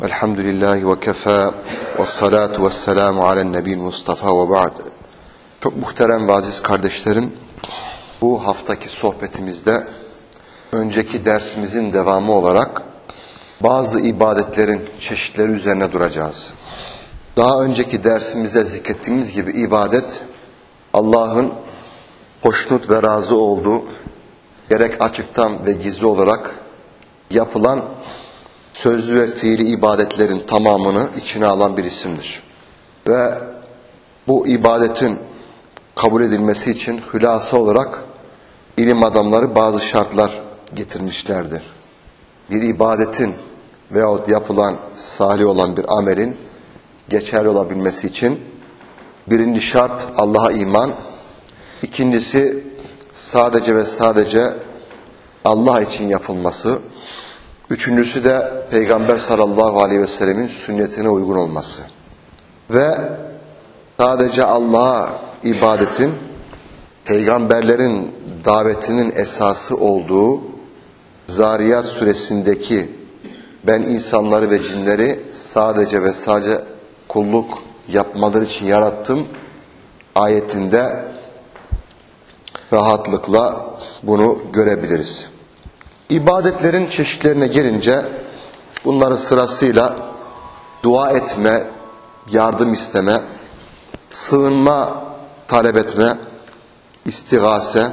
Elhamdülillahi ve kefâ ve salatu ve selamu alen nebil Mustafa ve ba'd. Çok muhterem ve aziz kardeşlerim, bu haftaki sohbetimizde önceki dersimizin devamı olarak bazı ibadetlerin çeşitleri üzerine duracağız. Daha önceki dersimizde zikrettiğimiz gibi ibadet Allah'ın hoşnut ve razı olduğu, gerek açıktan ve gizli olarak yapılan sözlü ve fiili ibadetlerin tamamını içine alan bir isimdir. Ve bu ibadetin kabul edilmesi için hülasa olarak ilim adamları bazı şartlar getirmişlerdir. Bir ibadetin veyahut yapılan salih olan bir amelin geçerli olabilmesi için birinci şart Allah'a iman, ikincisi sadece ve sadece Allah için yapılması, üçüncüsü de Peygamber sallallahu aleyhi ve sellemin sünnetine uygun olması. Ve sadece Allah'a ibadetin peygamberlerin davetinin esası olduğu Zariyat suresindeki ben insanları ve cinleri sadece ve sadece kulluk yapmaları için yarattım ayetinde rahatlıkla bunu görebiliriz. İbadetlerin çeşitlerine gelince bunları sırasıyla dua etme, yardım isteme, sığınma talep etme, istigase,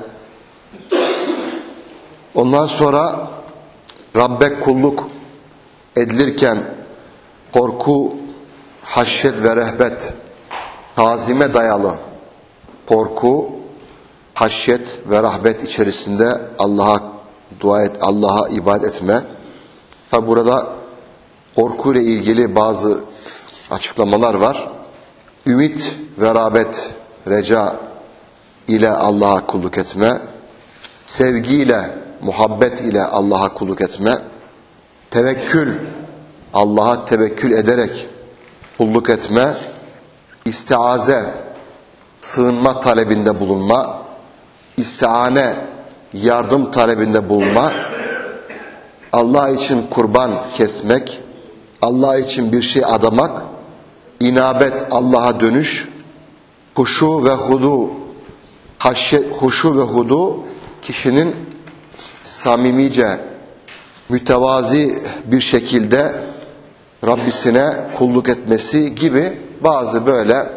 ondan sonra Rabbe kulluk edilirken korku, haşyet ve rehbet, tazime dayalı korku, haşyet ve rahbet içerisinde Allah'a dua et, Allah'a ibadet etme. Tabi burada korkuyla ilgili bazı açıklamalar var. Ümit ve rağbet, reca ile Allah'a kulluk etme, sevgiyle, muhabbet ile Allah'a kulluk etme, tevekkül, Allah'a tevekkül ederek kulluk etme, istiaze, sığınma talebinde bulunma, istiane, yardım talebinde bulunma, Allah için kurban kesmek, Allah için bir şey adamak, inabet, Allah'a dönüş, huşu ve hudu, huşu ve hudu kişinin samimice, mütevazi bir şekilde Rabbisine kulluk etmesi gibi bazı böyle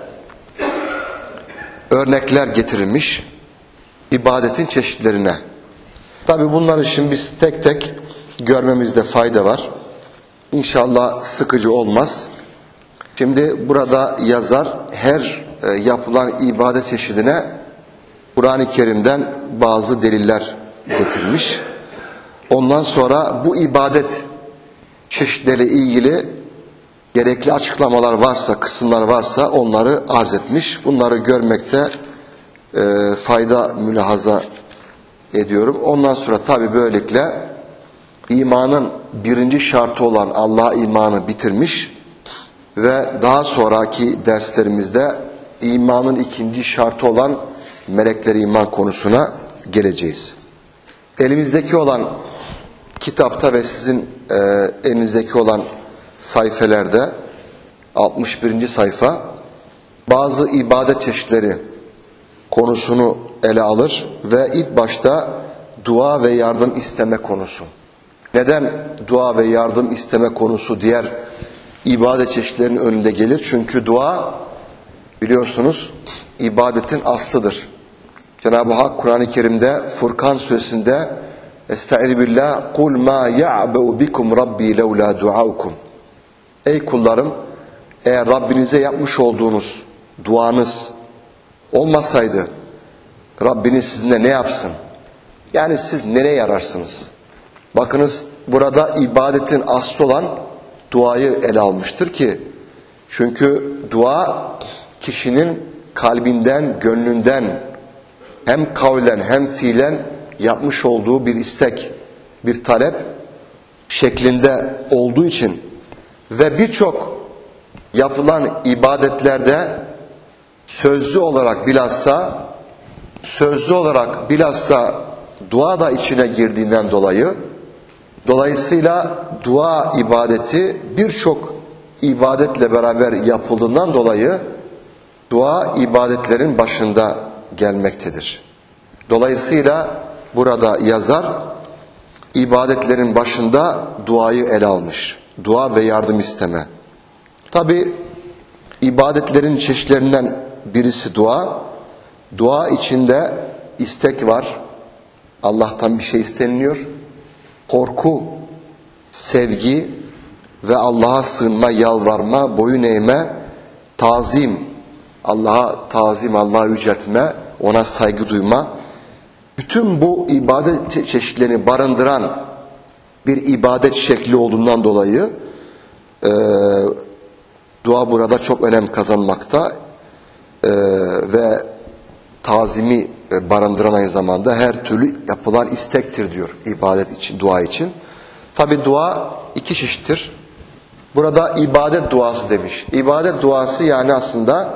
örnekler getirilmiş ibadetin çeşitlerine. Tabi bunları şimdi biz tek tek görmemizde fayda var. İnşallah sıkıcı olmaz. Şimdi burada yazar her yapılan ibadet çeşidine Kur'an-ı Kerim'den bazı deliller getirmiş. Ondan sonra bu ibadet çeşitleri ilgili gerekli açıklamalar varsa, kısımlar varsa onları arz etmiş. Bunları görmekte fayda mülahaza ediyorum. Ondan sonra tabi böylelikle imanın birinci şartı olan Allah'a imanı bitirmiş ve daha sonraki derslerimizde imanın ikinci şartı olan melekleri iman konusuna geleceğiz. Elimizdeki olan kitapta ve sizin elinizdeki olan sayfelerde 61. sayfa bazı ibadet çeşitleri konusunu ele alır ve ilk başta dua ve yardım isteme konusu. Neden dua ve yardım isteme konusu diğer ibadet çeşitlerinin önünde gelir? Çünkü dua biliyorsunuz ibadetin aslıdır. Cenab-ı Hak Kur'an-ı Kerim'de Furkan suresinde Estaizu billah kul ma ya'bu bikum rabbi levla duaukum. Ey kullarım, eğer Rabbinize yapmış olduğunuz duanız olmasaydı Rabbiniz sizinle ne yapsın? Yani siz nereye yararsınız? Bakınız burada ibadetin aslı olan duayı ele almıştır ki çünkü dua kişinin kalbinden, gönlünden hem kavlen hem fiilen yapmış olduğu bir istek, bir talep şeklinde olduğu için ve birçok yapılan ibadetlerde sözlü olarak bilhassa dua da içine girdiğinden dolayı Dolayısıyla dua ibadeti birçok ibadetle beraber yapıldığından dolayı dua ibadetlerin başında gelmektedir. Dolayısıyla burada yazar ibadetlerin başında duayı ele almış. Dua ve yardım isteme. Tabi ibadetlerin çeşitlerinden birisi dua. Dua içinde istek var. Allah'tan bir şey isteniliyor. Korku, sevgi ve Allah'a sığınma, yalvarma, boyun eğme, tazim, Allah'a tazim, Allah'a yüceltme, ona saygı duyma. Bütün bu ibadet çeşitlerini barındıran bir ibadet şekli olduğundan dolayı dua burada çok önem kazanmakta ve tazimi barındıran aynı zamanda her türlü yapılan istektir diyor ibadet için, dua için. Tabi dua iki çeşittir. Burada ibadet duası demiş. İbadet duası yani aslında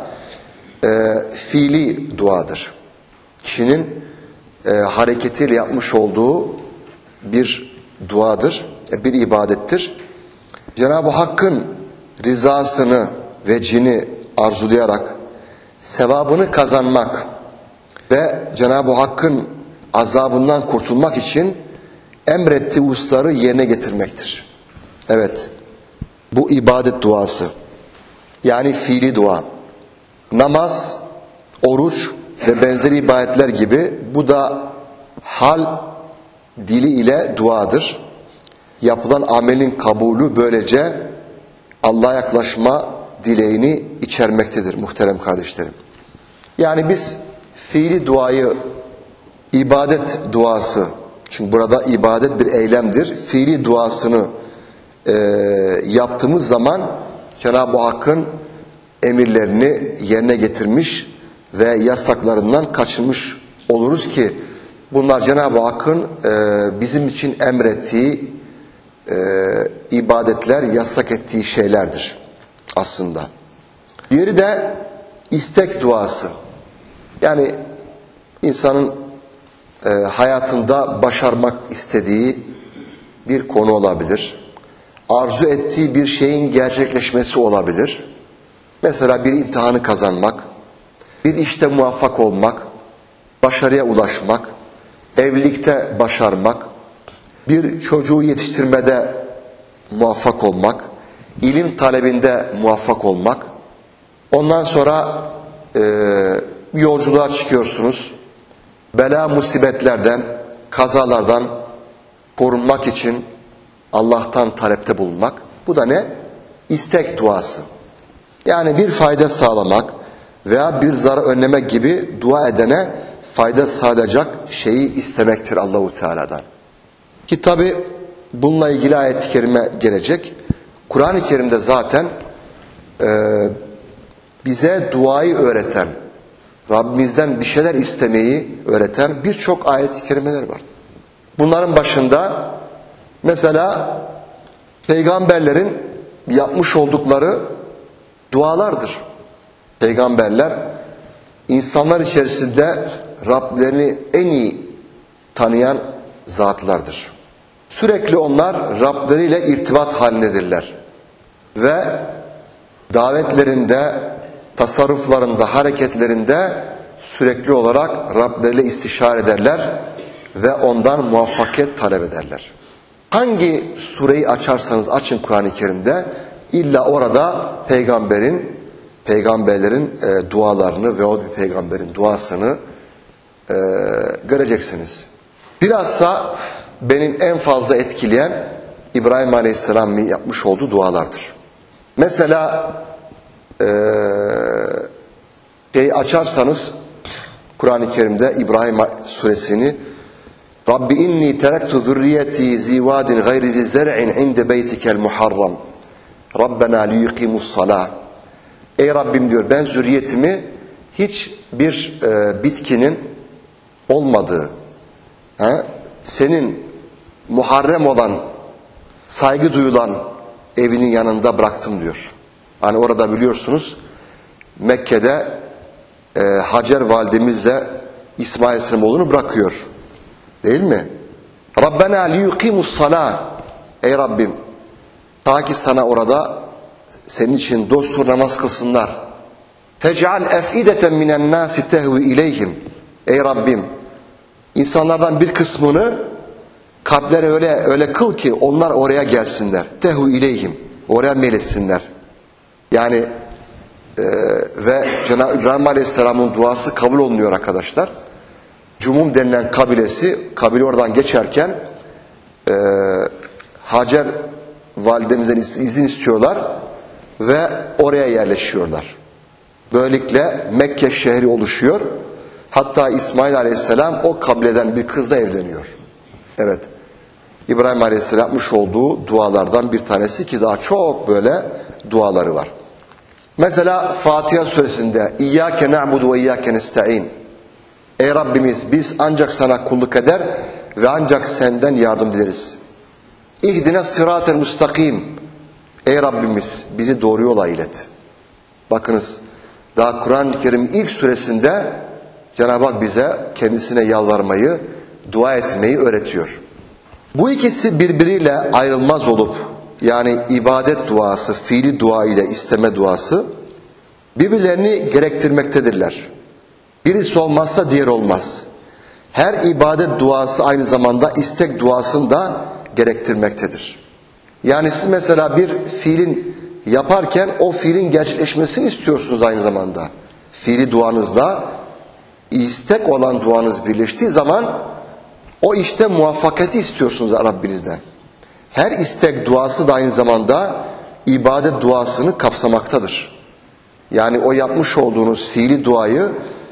fiili duadır. Kişinin hareketiyle yapmış olduğu bir duadır, bir ibadettir. Cenab-ı Hakk'ın rızasını ve cini arzulayarak sevabını kazanmak ve Cenab-ı Hakk'ın azabından kurtulmak için emrettiği hususları yerine getirmektir. Evet, bu ibadet duası. Yani fiili dua. Namaz, oruç ve benzeri ibadetler gibi bu da hal dili ile duadır. Yapılan amelin kabulü böylece Allah'a yaklaşma dileğini içermektedir muhterem kardeşlerim. Yani biz fiili duayı ibadet duası, çünkü burada ibadet bir eylemdir. Fiili duasını yaptığımız zaman Cenab-ı Hakk'ın emirlerini yerine getirmiş ve yasaklarından kaçınmış oluruz ki bunlar Cenab-ı Hakk'ın bizim için emrettiği ibadetler, yasak ettiği şeylerdir aslında. Diğeri de istek duası. Yani insanın hayatında başarmak istediği bir konu olabilir. Arzu ettiği bir şeyin gerçekleşmesi olabilir. Mesela bir imtihanı kazanmak, bir işte muvaffak olmak, başarıya ulaşmak, evlilikte başarmak, bir çocuğu yetiştirmede muvaffak olmak, ilim talebinde muvaffak olmak. Ondan sonra yolculuğa çıkıyorsunuz. Bela musibetlerden, kazalardan korunmak için Allah'tan talepte bulunmak. Bu da ne? İstek duası. Yani bir fayda sağlamak veya bir zarar önlemek gibi dua edene fayda sağlayacak şeyi istemektir Allahu Teala'dan. Ki tabi bununla ilgili ayet-i kerime gelecek. Kur'an-ı Kerim'de zaten bize duayı öğreten, Rabbimizden bir şeyler istemeyi öğreten birçok ayet-i kerimeler var. Bunların başında mesela peygamberlerin yapmış oldukları dualardır. Peygamberler insanlar içerisinde Rablerini en iyi tanıyan zatlardır. Sürekli onlar Rableriyle irtibat halindedirler. Ve davetlerinde, tasarruflarında, hareketlerinde sürekli olarak Rableriyle istişare ederler ve ondan muvaffakiyet talep ederler. Hangi sureyi açarsanız açın Kur'an-ı Kerim'de illa orada peygamberlerin dualarını ve o bir peygamberin duasını göreceksiniz. Bilhassa benim en fazla etkileyen İbrahim Aleyhisselam'ın yapmış olduğu dualardır. Mesela açarsanız Kur'an-ı Kerim'de İbrahim suresini Rabbi inni terektu zürriyeti zivadin gayri zi zer'in inde beytikel muharram Rabbena liyukimus salah. Ey Rabbim diyor, ben zürriyetimi hiçbir bitkinin olmadığı, senin muharrem olan, saygı duyulan evinin yanında bıraktım diyor. Hani orada biliyorsunuz Mekke'de Hacer validemizle İsmail Aleyhisselam oğlunu bırakıyor. Değil mi? Rabbena liyukimus salah. Ey Rabbim, ta ki sana orada senin için dosdoğru namaz kılsınlar. Fec'al ef'ideten minen nasi tehvi ileyhim. Ey Rabbim, insanlardan bir kısmını kalpleri öyle kıl ki onlar oraya gelsinler. Tehvi ileyhim. Oraya meyletsinler. Yani ve Cenab-ı İbrahim Aleyhisselam'ın duası kabul olunuyor arkadaşlar. Cumum denilen kabile oradan geçerken Hacer validemizden izin istiyorlar ve oraya yerleşiyorlar. Böylelikle Mekke şehri oluşuyor. Hatta İsmail Aleyhisselam o kabileden bir kızla evleniyor. Evet. İbrahim Aleyhisselam yapmış olduğu dualardan bir tanesi ki daha çok böyle duaları var. Mesela Fatiha suresinde İyyâke na'budu ve iyyâke nesta'in. Ey Rabbimiz, biz ancak sana kulluk eder ve ancak senden yardım dileriz. İhdine sıratel müstakim. Ey Rabbimiz, bizi doğru yola ilet. Bakınız, daha Kur'an-ı Kerim ilk suresinde Cenab-ı Hak bize kendisine yalvarmayı, dua etmeyi öğretiyor. Bu ikisi birbiriyle ayrılmaz olup, yani ibadet duası, fiili dua ile isteme duası birbirlerini gerektirmektedirler. Birisi olmazsa diğer olmaz. Her ibadet duası aynı zamanda istek duasını da gerektirmektedir. Yani siz mesela bir fiilin yaparken o fiilin gerçekleşmesini istiyorsunuz aynı zamanda. Fiili duanızla istek olan duanız birleştiği zaman o işte muvaffakati istiyorsunuz Rabbinizden. Her istek duası da aynı zamanda ibadet duasını kapsamaktadır. Yani o yapmış olduğunuz fiili duayı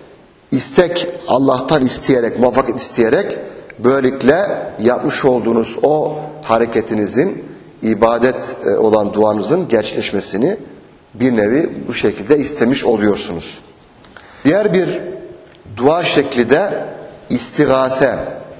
Allah'tan isteyerek, muvaffakat isteyerek böylelikle yapmış olduğunuz o hareketinizin, ibadet olan duanızın gerçekleşmesini bir nevi bu şekilde istemiş oluyorsunuz. Diğer bir dua şekli de istigâse.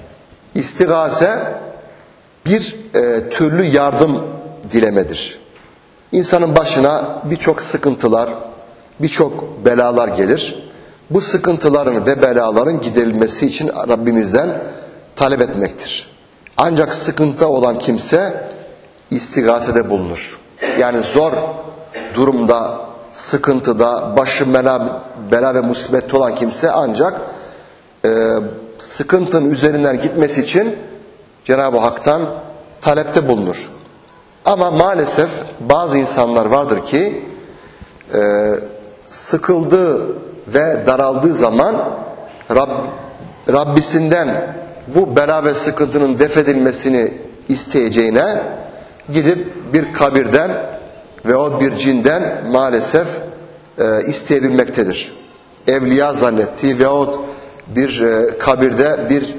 İstigâse bir türlü yardım dilemedir. İnsanın başına birçok sıkıntılar, birçok belalar gelir. Bu sıkıntıların ve belaların giderilmesi için Rabbimizden talep etmektir. Ancak sıkıntı olan kimse istigâsede bulunur. Yani zor durumda, sıkıntıda, başı bela ve musibette olan kimse ancak sıkıntının üzerinden gitmesi için Cenab-ı Hak'tan talepte bulunur. Ama maalesef bazı insanlar vardır ki sıkıldığı ve daraldığı zaman Rabbisinden bu bela ve sıkıntının def edilmesini isteyeceğine gidip bir kabirden ve o bir cinden maalesef isteyebilmektedir. Evliya zannettiği veyahut bir kabirde bir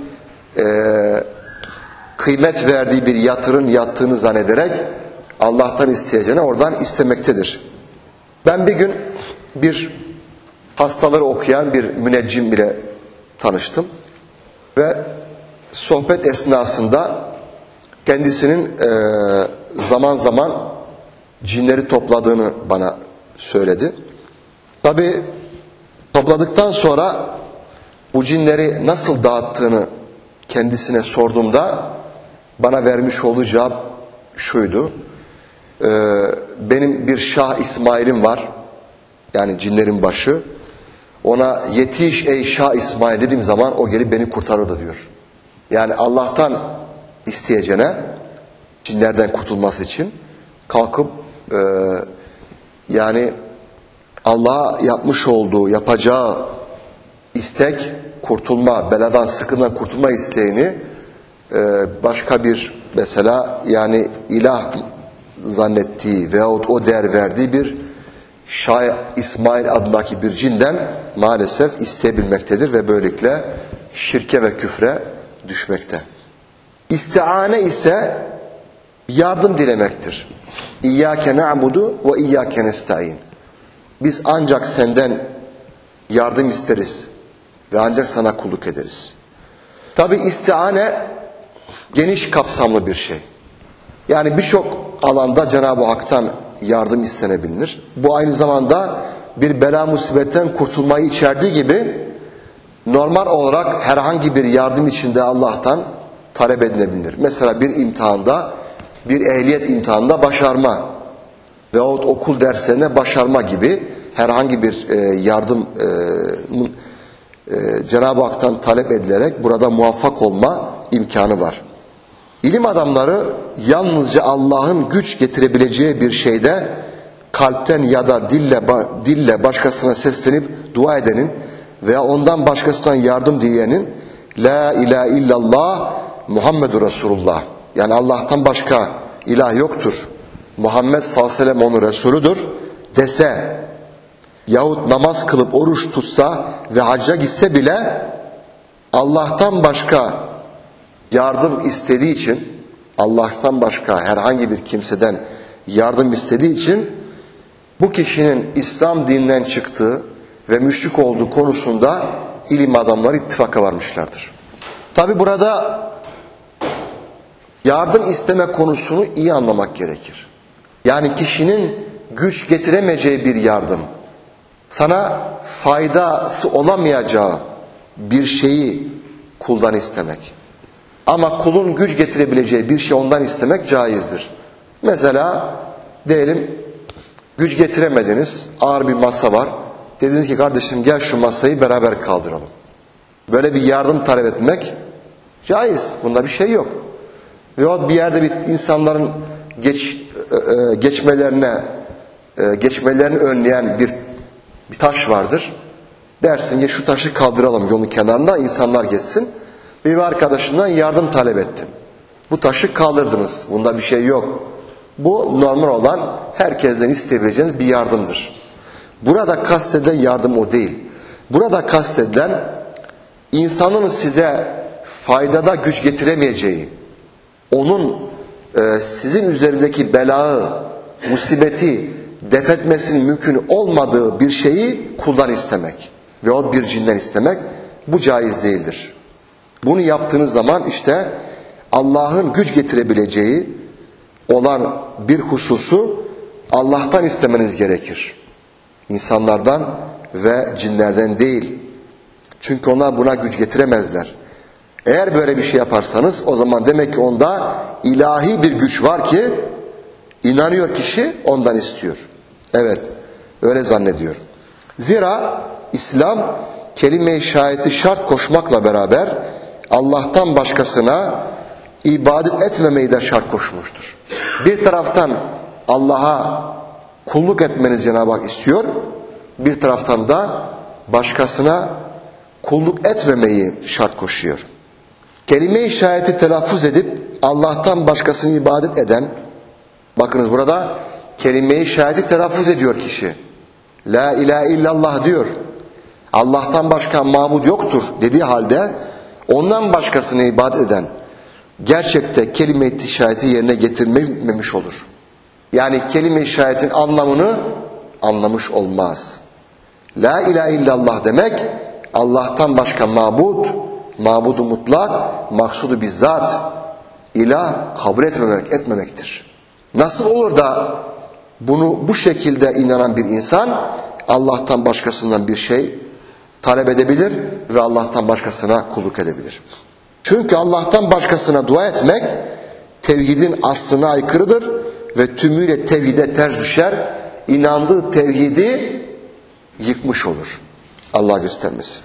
kıymet verdiği bir yatırın yattığını zannederek Allah'tan isteyeceğine oradan istemektedir. Ben bir gün bir hastaları okuyan bir müneccim ile tanıştım ve sohbet esnasında kendisinin zaman zaman cinleri topladığını bana söyledi. Tabii topladıktan sonra bu cinleri nasıl dağıttığını kendisine sorduğumda bana vermiş olduğu cevap şuydu. Benim bir Şah İsmail'im var. Yani cinlerin başı. Ona yetiş ey Şah İsmail dediğim zaman o gelip beni kurtarırdı diyor. Yani Allah'tan isteyeceğine cinlerden kurtulması için kalkıp yani Allah'a yapmış olduğu, yapacağı istek, kurtulma, beladan, sıkıntıdan kurtulma isteğini başka bir mesela yani ilah zannettiği veyahut o değer verdiği bir Şah İsmail adındaki bir cinden maalesef isteyebilmektedir ve böylelikle şirke ve küfre düşmekte. İstiane ise yardım dilemektir. İyyâke na'budu ve iyyâke nesta'in. Biz ancak senden yardım isteriz ve ancak sana kulluk ederiz. Tabi istiane geniş kapsamlı bir şey. Yani birçok alanda Cenab-ı Hak'tan yardım istenebilir. Bu aynı zamanda bir bela musibetten kurtulmayı içerdiği gibi normal olarak herhangi bir yardım içinde Allah'tan talep edilebilir. Mesela bir imtihanda bir ehliyet imtihanında başarma veyahut okul derslerine başarma gibi herhangi bir yardım Cenab-ı Hak'tan talep edilerek burada muvaffak olma imkanı var. İlim adamları yalnızca Allah'ın güç getirebileceği bir şeyde kalpten ya da dille başkasına seslenip dua edenin veya ondan başkasından yardım dileyenin La ilahe illallah Muhammedur Resulullah, yani Allah'tan başka ilah yoktur, Muhammed sallallahu aleyhi ve sellem onun Resulüdür dese yahut namaz kılıp oruç tutsa ve hacca gitse bile Allah'tan başka yardım istediği için, Allah'tan başka herhangi bir kimseden yardım istediği için bu kişinin İslam dininden çıktığı ve müşrik olduğu konusunda ilim adamları ittifaka varmışlardır. Tabi burada yardım isteme konusunu iyi anlamak gerekir. Yani kişinin güç getiremeyeceği bir yardım, sana faydası olamayacağı bir şeyi kuldan istemek. Ama kulun güç getirebileceği bir şey ondan istemek caizdir. Mesela diyelim güç getiremediniz, ağır bir masa var. Dediniz ki kardeşim gel şu masayı beraber kaldıralım. Böyle bir yardım talep etmek caiz. Bunda bir şey yok. Veyahut bir yerde bir insanların geçmelerini önleyen bir taş vardır. Dersin ki şu taşı kaldıralım yolun kenarında, insanlar geçsin. Bir arkadaşından yardım talep ettin. Bu taşı kaldırdınız. Bunda bir şey yok. Bu normal olan herkesten isteyebileceğiniz bir yardımdır. Burada kastedilen yardım o değil. Burada kastedilen insanın size faydada güç getiremeyeceği, onun sizin üzerindeki belayı, musibeti defetmesinin mümkün olmadığı bir şeyi kuldan istemek veyahut bir cinden istemek, bu caiz değildir. Bunu yaptığınız zaman işte Allah'ın güç getirebileceği olan bir hususu Allah'tan istemeniz gerekir. İnsanlardan ve cinlerden değil. Çünkü onlar buna güç getiremezler. Eğer böyle bir şey yaparsanız o zaman demek ki onda ilahi bir güç var ki inanıyor kişi, ondan istiyor. Evet, öyle zannediyor. Zira İslam kelime-i şehadeti şart koşmakla beraber Allah'tan başkasına ibadet etmemeyi de şart koşmuştur. Bir taraftan Allah'a kulluk etmenizi Cenab-ı Hak istiyor, bir taraftan da başkasına kulluk etmemeyi şart koşuyor. Kelime-i şehadeti telaffuz edip Allah'tan başkasını ibadet eden, bakınız burada kelime-i şehadeti telaffuz ediyor kişi. La ilahe illallah diyor. Allah'tan başka mabud yoktur dediği halde ondan başkasını ibadet eden gerçekte kelime-i şehadeti yerine getirmemiş olur. Yani kelime-i şehadetin anlamını anlamış olmaz. La ilahe illallah demek Allah'tan başka mabud, mabudu mutlak, maksudu bizzat, ilah kabul etmemektir. Nasıl olur da bunu bu şekilde inanan bir insan Allah'tan başkasından bir şey talep edebilir ve Allah'tan başkasına kulluk edebilir? Çünkü Allah'tan başkasına dua etmek tevhidin aslına aykırıdır ve tümüyle tevhide ters düşer, inandığı tevhidi yıkmış olur. Allah göstermesin.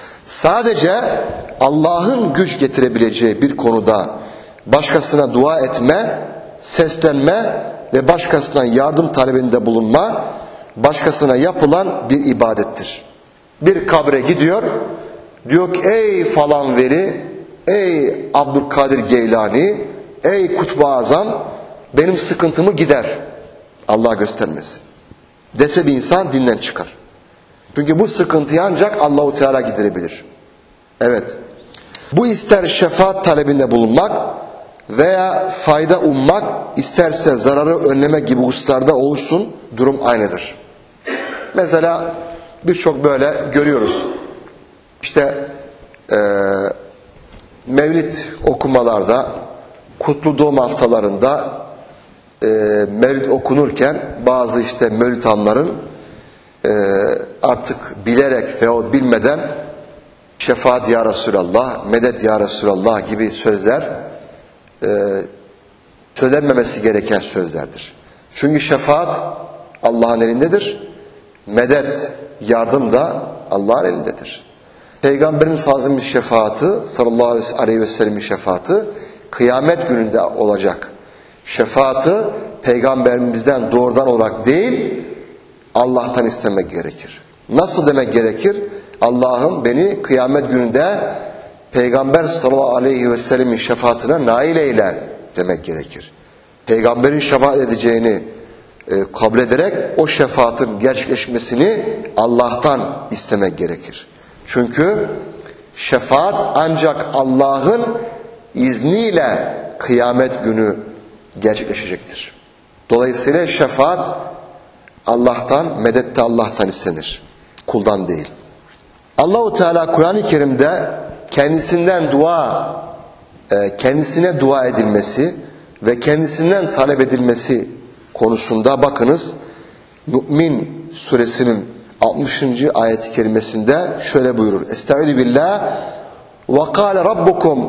Sadece Allah'ın güç getirebileceği bir konuda başkasına dua etme, seslenme ve başkasından yardım talebinde bulunma, başkasına yapılan bir ibadettir. Bir kabre gidiyor, diyor ki ey falan veli, ey Abdülkadir Geylani, ey Kutbu Azam, benim sıkıntımı gider. Allah göstermesin. Dese bir insan dinden çıkar. Çünkü bu sıkıntıyı ancak Allah-u Teala giderebilir. Evet. Bu ister şefaat talebinde bulunmak veya fayda ummak, isterse zararı önlemek gibi hususlarda olursun, durum aynıdır. Mesela birçok böyle görüyoruz. İşte Mevlid okumalarda, kutlu doğum haftalarında Mevlid okunurken bazı işte Mevlitanların artık bilerek veyahut bilmeden şefaat ya Resulallah, medet ya Resulallah gibi sözler söylenmemesi gereken sözlerdir. Çünkü şefaat Allah'ın elindedir. Medet, yardım da Allah'ın elindedir. Peygamberimiz sallallahu aleyhi ve sellem'in şefaati kıyamet gününde olacak. Şefaati peygamberimizden doğrudan olarak değil, Allah'tan istemek gerekir. Nasıl demek gerekir? Allah'ım beni kıyamet gününde Peygamber sallallahu aleyhi ve sellemin şefaatine nail eyle demek gerekir. Peygamberin şefaat edeceğini kabul ederek o şefaatin gerçekleşmesini Allah'tan istemek gerekir. Çünkü şefaat ancak Allah'ın izniyle kıyamet günü gerçekleşecektir. Dolayısıyla şefaat Allah'tan, medet de Allah'tan istenir. Kuldan değil. Allah-u Teala Kur'an-ı Kerim'de kendisine dua edilmesi ve kendisinden talep edilmesi konusunda bakınız Mü'min suresinin 60. ayet-i kerimesinde şöyle buyurur. Estaizu billah ve kâle rabbukum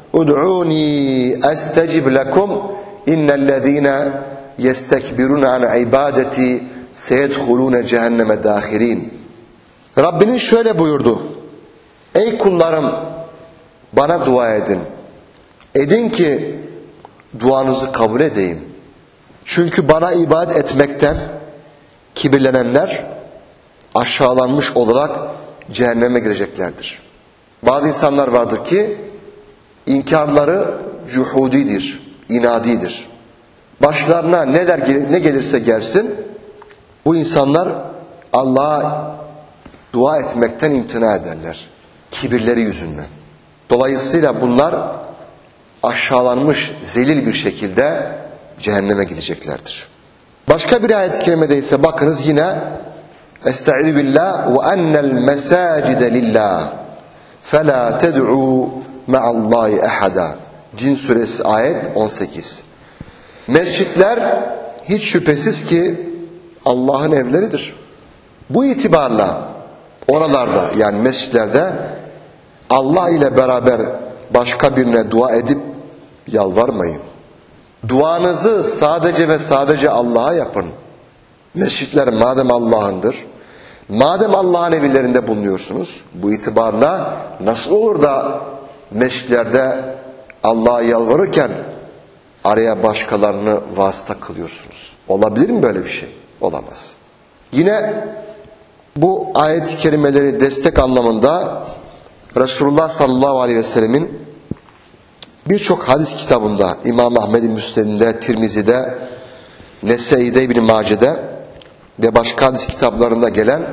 ud'ûni estecib lekum innellezîne yestekbirûne an ibâdeti seyedhulûne cehenneme dâhirîn. Rabbiniz şöyle buyurdu. Ey kullarım bana dua edin. Edin ki duanızı kabul edeyim. Çünkü bana ibadet etmekten kibirlenenler aşağılanmış olarak cehenneme gireceklerdir. Bazı insanlar vardır ki inkarları cuhudidir, inadidir. Başlarına ne gelirse gelsin bu insanlar Allah'a dua etmekten imtina ederler. Kibirleri yüzünden. Dolayısıyla bunlar aşağılanmış, zelil bir şekilde cehenneme gideceklerdir. Başka bir ayet-i kerimede ise bakınız yine Estaizu billah ve ennel mesacide lillah fela ted'u ma'allahi ahada. Cin suresi ayet 18. Mescitler hiç şüphesiz ki Allah'ın evleridir. Bu itibarla oralarda yani mescitlerde Allah ile beraber başka birine dua edip yalvarmayın. Duanızı sadece ve sadece Allah'a yapın. Mescitler madem Allah'ındır, madem Allah'ın evlerinde bulunuyorsunuz, bu itibarla nasıl olur da mescitlerde Allah'a yalvarırken araya başkalarını vasıta kılıyorsunuz? Olabilir mi böyle bir şey? Olamaz. Yine bu ayet-i kerimeleri destek anlamında Resulullah sallallahu aleyhi ve sellemin birçok hadis kitabında, İmam Ahmed-i Müsned'inde, Tirmizi'de, Nesai'de, İbn-i Mace'de ve başka hadis kitaplarında gelen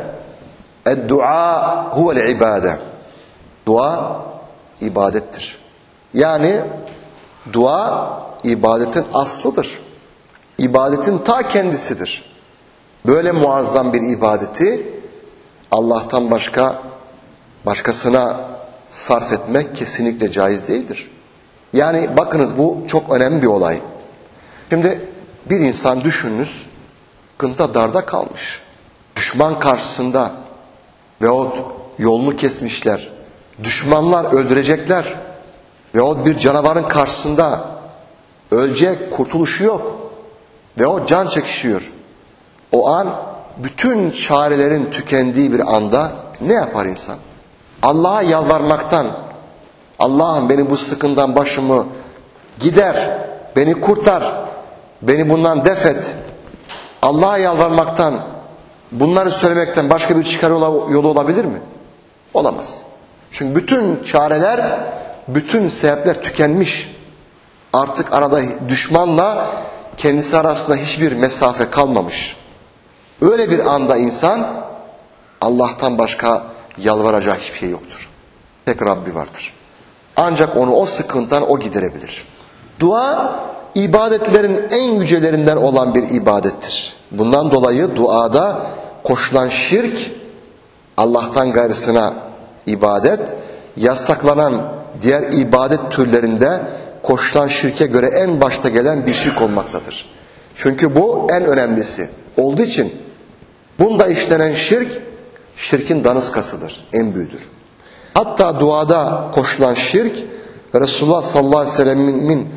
"Ed-dua huvel ibade." Dua ibadettir. Yani dua ibadetin aslıdır. İbadetin ta kendisidir. Böyle muazzam bir ibadeti Allah'tan başkasına sarf etmek kesinlikle caiz değildir. Yani bakınız bu çok önemli bir olay. Şimdi bir insan düşününüz sıkıntı darda kalmış. Düşman karşısında veyahut yolunu kesmişler. Düşmanlar öldürecekler. Veyahut bir canavarın karşısında ölecek, kurtuluşu yok. Veyahut can çekişiyor. O an bütün çarelerin tükendiği bir anda ne yapar insan? Allah'a yalvarmaktan, Allah'ım beni bu sıkıntıdan başımı gider, beni kurtar, beni bundan def et. Allah'a yalvarmaktan, bunları söylemekten başka bir çıkar yolu olabilir mi? Olamaz. Çünkü bütün çareler, bütün sebepler tükenmiş. Artık arada düşmanla kendisi arasında hiçbir mesafe kalmamış. Öyle bir anda insan Allah'tan başka yalvaracağı hiçbir şey yoktur. Tek Rabbi vardır. Ancak onu o sıkıntıdan o giderebilir. Dua ibadetlerin en yücelerinden olan bir ibadettir. Bundan dolayı duada koşulan şirk, Allah'tan gayrısına ibadet, yasaklanan diğer ibadet türlerinde koşulan şirke göre en başta gelen bir şirk olmaktadır. Çünkü bu en önemlisi olduğu için bunda işlenen şirk, şirkin daniskasıdır, en büyüğüdür. Hatta duada koşulan şirk, Resulullah sallallahu aleyhi ve sellem'in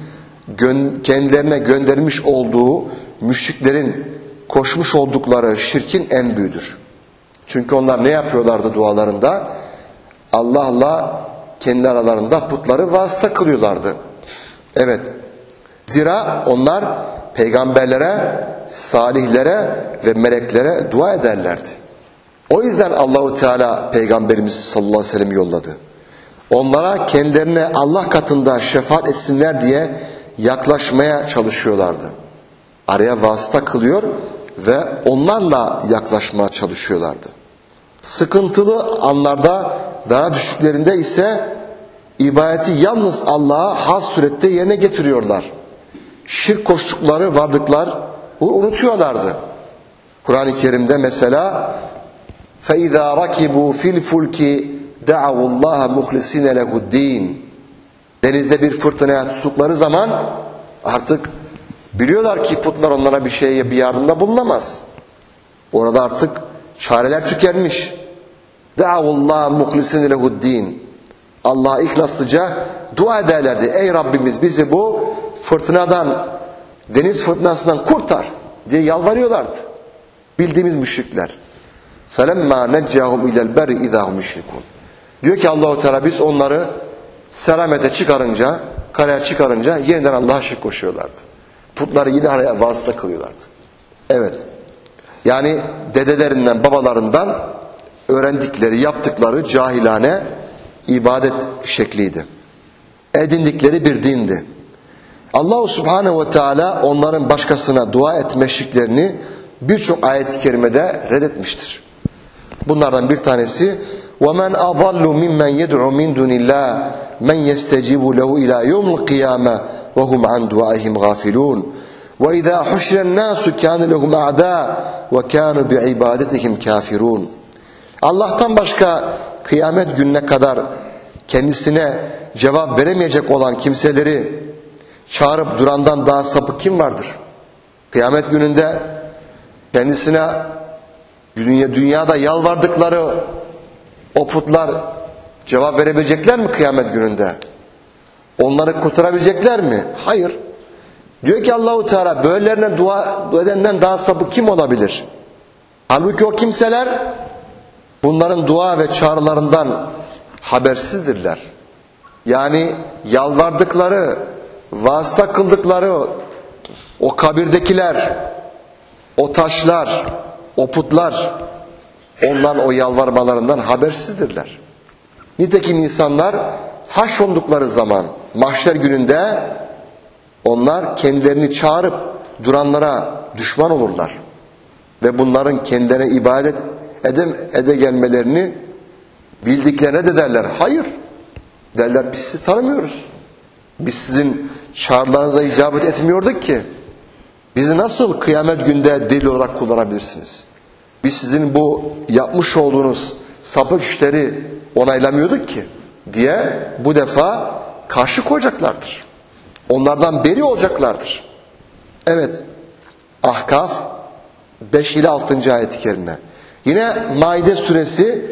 kendilerine göndermiş olduğu müşriklerin koşmuş oldukları şirkin en büyüğüdür. Çünkü onlar ne yapıyorlardı dualarında? Allah'la kendi aralarında putları vasıta kılıyorlardı. Evet. Zira onlar peygamberlere, salihlere ve meleklere dua ederlerdi. O yüzden Allahu Teala Peygamberimizi sallallahu aleyhi ve sellem yolladı. Onlara kendilerine Allah katında şefaat etsinler diye yaklaşmaya çalışıyorlardı. Araya vasıta kılıyor ve onlarla yaklaşmaya çalışıyorlardı. Sıkıntılı anlarda, daha düşüklerinde ise ibadeti yalnız Allah'a has surette yerine getiriyorlar. Şirk koştukları varlıklar unutuyorlardı. Kur'an-ı Kerim'de mesela فَاِذَا رَكِبُوا فِي الْفُلْكِ دَعَوُوا اللّٰهَ مُخْلِسِينَ لَهُ الدِّينَ. Denizde bir fırtınaya tuttukları zaman artık biliyorlar ki putlar onlara bir yardımda bulunamaz. Orada artık çareler tükenmiş. دَعَوُوا اللّٰهَ مُخْلِسِينَ لَهُ الدِّينَ. Allah'a ihlaslıca dua ederlerdi. Ey Rabbimiz bizi bu fırtınadan, deniz fırtınasından kurtar diye yalvarıyorlardı. Bildiğimiz müşrikler. فَلَمَّا نَجَّاهُمْ اِلَى الْبَرِّ اِذَا هُمْ يُشْرِكُونَ. Diyor ki Allah-u Teala biz onları selamete çıkarınca, karaya çıkarınca yeniden Allah'a şirk koşuyorlardı. Putları yine araya vasıta kılıyorlardı. Evet. Yani dedelerinden, babalarından öğrendikleri, yaptıkları cahilane ibadet şekliydi. Edindikleri bir dindi. Allah Subhanahu ve Teala onların başkasına dua etme şirklerini birçok ayet-i kerimede reddetmiştir. Bunlardan bir tanesi وَمَنْ أَضَلُّ مِمَّنْ يَدْعُ مِنْ دُونِ اللّٰهِ مَنْ يَسْتَجِيبُ لَهُ إِلَى يَوْمِ الْقِيَامَةِ وَهُمْ عَنْ دُعَائِهِمْ غَافِلُونَ وَإِذَا حُشِرَ النَّاسُ كَانَ لَهُمْ أَعْدَاءَ وَكَانُوا بِعِبَادَتِهِمْ كَافِرُونَ. Allah'tan başka kıyamet gününe kadar kendisine cevap veremeyecek olan kimseleri çağırıp durandan daha sapık kim vardır? Kıyamet gününde kendisine dünyada yalvardıkları o putlar cevap verebilecekler mi kıyamet gününde? Onları kurtarabilecekler mi? Hayır. Diyor ki Allahu Teala böylelerine dua edenden daha sapık kim olabilir? Halbuki o kimseler bunların dua ve çağrılarından habersizdirler. Yani yalvardıkları, vasıta kıldıkları o kabirdekiler, o taşlar, o putlar onların o yalvarmalarından habersizdirler. Nitekim insanlar haşrolundukları zaman mahşer gününde onlar kendilerini çağırıp duranlara düşman olurlar. Ve bunların kendilerine ibadet ede gelmelerini bildiklerine de derler. Hayır. Derler biz sizi tanımıyoruz. Biz sizin çağrılarınıza icabet etmiyorduk ki. Bizi nasıl kıyamet günde delil olarak kullanabilirsiniz? Biz sizin bu yapmış olduğunuz sapık işleri onaylamıyorduk ki diye bu defa karşı koyacaklardır. Onlardan beri olacaklardır. Evet. Ahkaf 5 ile 6. ayet-i kerime. Yine Maide suresi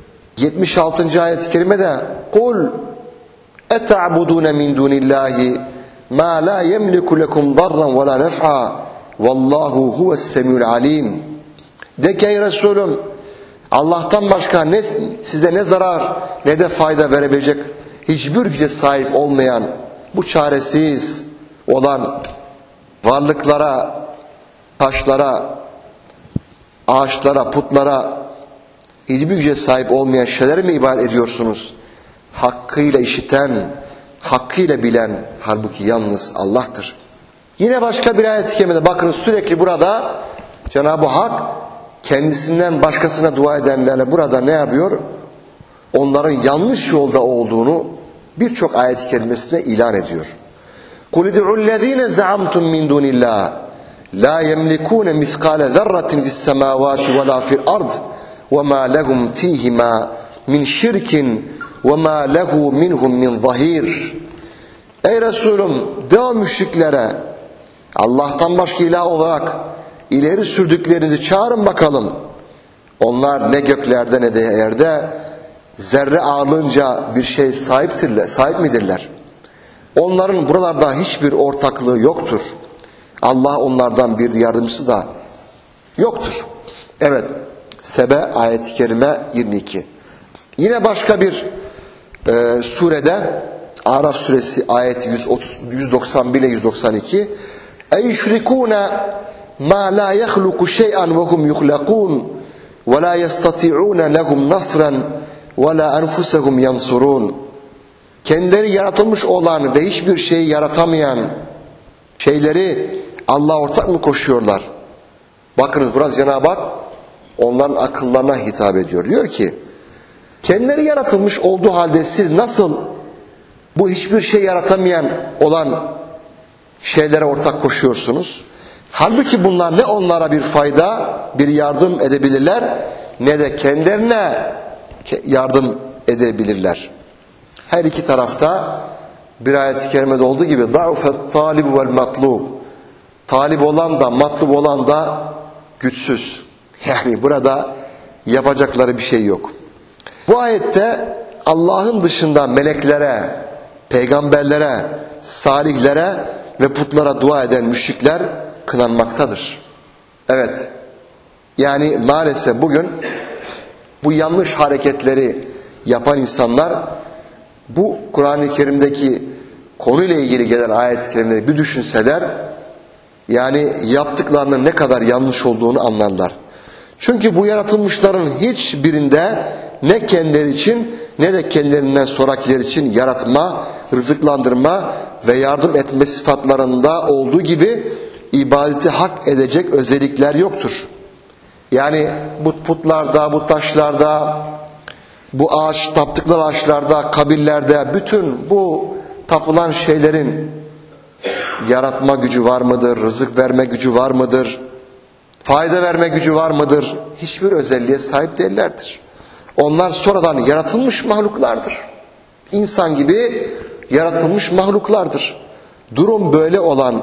76. ayet-i kerimede قُلْ اَتَعْبُدُونَ مِنْ دُونِ اللّٰهِ مَا لَا يَمْلِكُ لَكُمْ ضَرًّا وَلَا نَفْعًا وَاللّٰهُ هُوَ السَّمِيعُ الْعَلِيمُ. De ki ey Resulüm Allah'tan başka size ne zarar ne de fayda verebilecek hiçbir güce sahip olmayan bu çaresiz olan varlıklara, taşlara, ağaçlara, putlara hiçbir güce sahip olmayan şeylere mi ibadet ediyorsunuz? Hakkıyla işiten, hakkıyla bilen halbuki yalnız Allah'tır. Yine başka bir ayet-i kerimede bakın sürekli burada Cenab-ı Hak kendisinden başkasına dua edenlerle burada ne yapıyor? Onların yanlış yolda olduğunu birçok ayet-i kerimesinde ilan ediyor. قُلِ دُعُوا الَّذ۪ينَ زَعَمْتُمْ مِنْ دُونِ اللّٰهِ لَا يَمْلِكُونَ مِثْقَالَ ذَرَّةٍ فِي السَّمَاوَاتِ وَلَا فِي الْأَرْضِ وَمَا لَهُمْ ف۪يهِمَا مِنْ شِرْكٍ وَمَا لَهُ مِنْهُمْ مِنْ ظَهِيرٍ. Ey Resulüm de o müşriklere Allah'tan başka ilah olarak ileri sürdüklerinizi çağırın bakalım. Onlar ne göklerde ne de yerde zerre ağırlığınca bir şey sahip midirler? Onların buralarda hiçbir ortaklığı yoktur. Allah onlardan bir yardımcısı da yoktur. Evet, Sebe ayet-i kerime 22. Yine başka bir surede, Araf suresi ayet 191 ile 192. اَيْشْرِكُونَ مَا لَا يَخْلُقُ شَيْئًا وَهُمْ يُخْلَقُونَ وَلَا يَسْتَطِعُونَ لَهُمْ نَصْرًا وَلَا أَنْفُسَهُمْ يَنْصُرُونَ. Kendileri yaratılmış olan ve hiçbir şeyi yaratamayan şeyleri Allah'a ortak mı koşuyorlar? Bakınız burada Cenab-ı Hak onların akıllarına hitap ediyor. Diyor ki, kendileri yaratılmış olduğu halde siz nasıl bu hiçbir şey yaratamayan olan şeylere ortak koşuyorsunuz? Halbuki bunlar ne onlara bir fayda, bir yardım edebilirler, ne de kendilerine yardım edebilirler. Her iki tarafta bir ayet-i kerimede olduğu gibi ضَعُفَ الطَّالِبُ وَالْمَطْلُوبُ. Talip olan da, matlub olan da güçsüz. Yani burada yapacakları bir şey yok. Bu ayette Allah'ın dışında meleklere, peygamberlere, salihlere ve putlara dua eden müşrikler kınanmaktadır. Evet, yani maalesef bugün bu yanlış hareketleri yapan insanlar bu Kur'an-ı Kerim'deki konuyla ilgili gelen ayet-i kerimeleri bir düşünseler, yani yaptıklarının ne kadar yanlış olduğunu anlarlar. Çünkü bu yaratılmışların hiçbirinde ne kendileri için ne de kendilerinden sonrakiler için yaratma, rızıklandırma ve yardım etme sıfatlarında olduğu gibi ibadeti hak edecek özellikler yoktur. Yani bu putlarda, bu taşlarda, bu ağaç, taptıkları ağaçlarda, kabirlerde, bütün bu tapılan şeylerin yaratma gücü var mıdır? Rızık verme gücü var mıdır? Fayda verme gücü var mıdır? Hiçbir özelliğe sahip değillerdir. Onlar sonradan yaratılmış mahluklardır. İnsan gibi yaratılmış mahluklardır. Durum böyle olan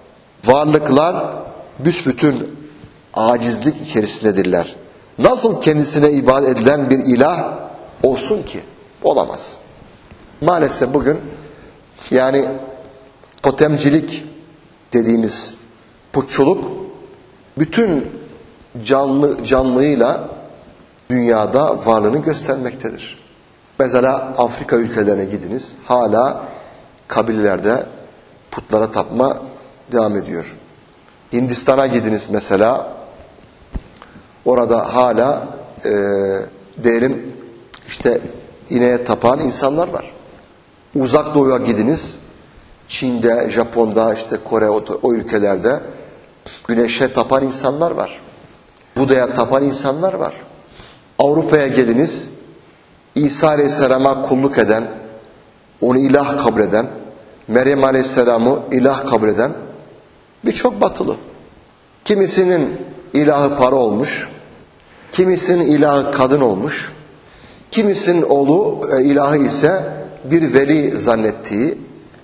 varlıklar büsbütün acizlik içerisindedirler. Nasıl kendisine ibadet edilen bir ilah olsun ki? Olamaz. Maalesef bugün yani totemcilik dediğimiz putçuluk bütün canlıyla dünyada varlığını göstermektedir. Mesela Afrika ülkelerine gidiniz, hala kabilelerde putlara tapma devam ediyor. Hindistan'a gidiniz mesela, orada hala diyelim işte ineğe tapan insanlar var. Uzak Doğu'ya gidiniz, Çin'de, Japon'da, işte Kore, o ülkelerde güneşe tapan insanlar var. Buda'ya tapan insanlar var. Avrupa'ya geliniz, İsa Aleyhisselam'a kulluk eden, onu ilah kabul eden, Meryem Aleyhisselam'ı ilah kabul eden birçok batılı. Kimisinin ilahı para olmuş, kimisinin ilahı kadın olmuş, kimisinin oğlu ilahı ise bir veli zannettiği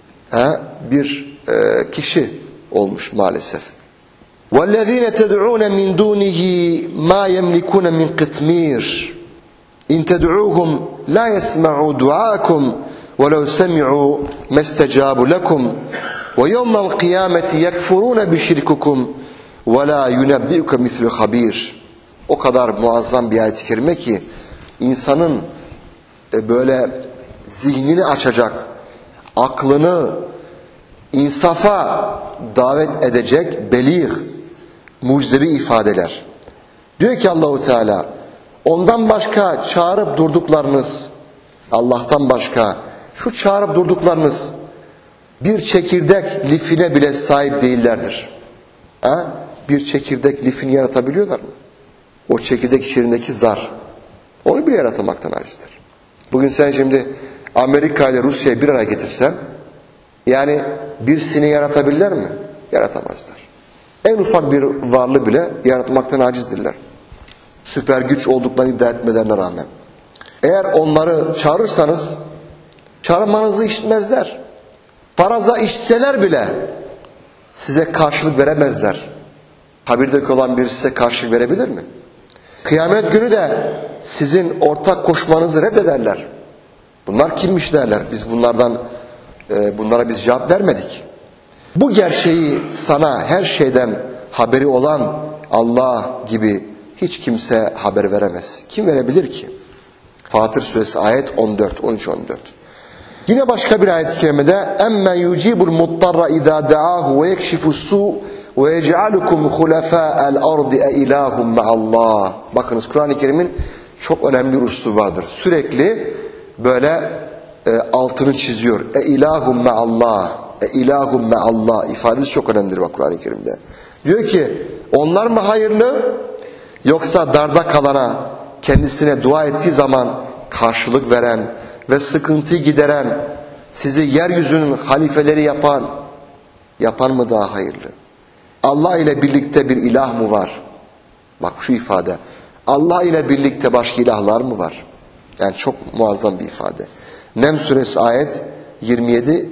bir kişi olmuş maalesef. وَالَّذ۪ينَ تَدْعُونَ مِنْ دُونِهِ مَا يَمْلِكُونَ مِنْ قِطْمِيرٍ اِنْ تَدْعُوهُمْ لَا يَسْمَعُوا دُعَاءَكُمْ وَلَوْ سَمِعُوا مَا اسْتَجَابُوا لَكُمْ وَيَوْمَ الْقِيَامَةِ يَكْفُرُونَ بِشِرْكُكُمْ وَلَا يُنَبِّئُكَ مِثْلُ خَب۪يرٍ. O kadar muazzam bir ayet-i kerime ki insanın böyle zihnini açacak, aklını insafa davet edecek belîğ, mucizevi ifadeler. Diyor ki Allahu Teala, ondan başka çağırıp durduklarınız, Allah'tan başka şu çağırıp durduklarınız bir çekirdek lifine bile sahip değillerdir. Bir çekirdek lifini yaratabiliyorlar mı? O çekirdek içerisindeki zar, onu bile yaratamaktan acizdir. Bugün sen şimdi Amerika ile Rusya'yı bir araya getirsen, yani bir sineği yaratabilirler mi? Yaratamazlar. En ufak bir varlığı bile yaratmaktan acizdirler. Süper güç olduklarını iddia etmelerine rağmen. Eğer onları çağırırsanız, çağırmanızı işitmezler. Faraza işitseler bile size karşılık veremezler. Kabirdeki olan biri size karşılık verebilir mi? Kıyamet günü de sizin ortak koşmanızı reddederler. Bunlar kimmiş derler. Biz bunlardan Bunlara biz cevap vermedik. Bu gerçeği sana her şeyden haberi olan Allah gibi hiç kimse haber veremez. Kim verebilir ki? Fatır suresi ayet 14, 13-14. Yine başka bir ayet-i kerimede emmen yucibul muttarra izâ da'âhu ve yekşifus-sû ve yec'alukum hulefâ'el ardi e ilâhum me'allâh. Bakınız Kur'an-ı Kerim'in çok önemli bir üslubu vardır. Sürekli böyle altını çiziyor. E ilâhum me'allâh. E ilâhum me'allâh ifadesi çok önemlidir bak Kur'an-ı Kerim'de. Diyor ki onlar mı hayırlı yoksa darda kalana kendisine dua ettiği zaman karşılık veren ve sıkıntıyı gideren, sizi yeryüzünün halifeleri yapan mı daha hayırlı? Allah ile birlikte bir ilah mı var? Bak şu ifade. Allah ile birlikte başka ilahlar mı var? Yani çok muazzam bir ifade. Nem suresi ayet 27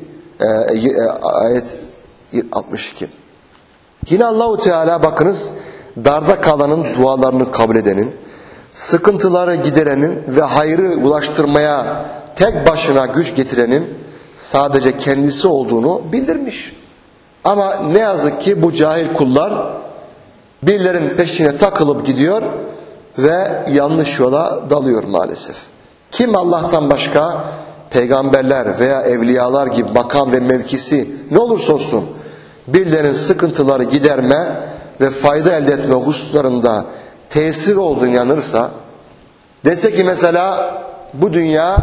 ayet 62. Yine Allahu Teala bakınız darda kalanın dualarını kabul edenin, sıkıntıları giderenin ve hayrı ulaştırmaya tek başına güç getirenin sadece kendisi olduğunu bildirmiş. Ama ne yazık ki bu cahil kullar birilerinin peşine takılıp gidiyor ve yanlış yola dalıyor maalesef. Kim Allah'tan başka peygamberler veya evliyalar gibi makam ve mevkisi ne olursa olsun birilerinin sıkıntıları giderme ve fayda elde etme hususlarında tesir olduğunu inanırsa, dese ki mesela bu dünya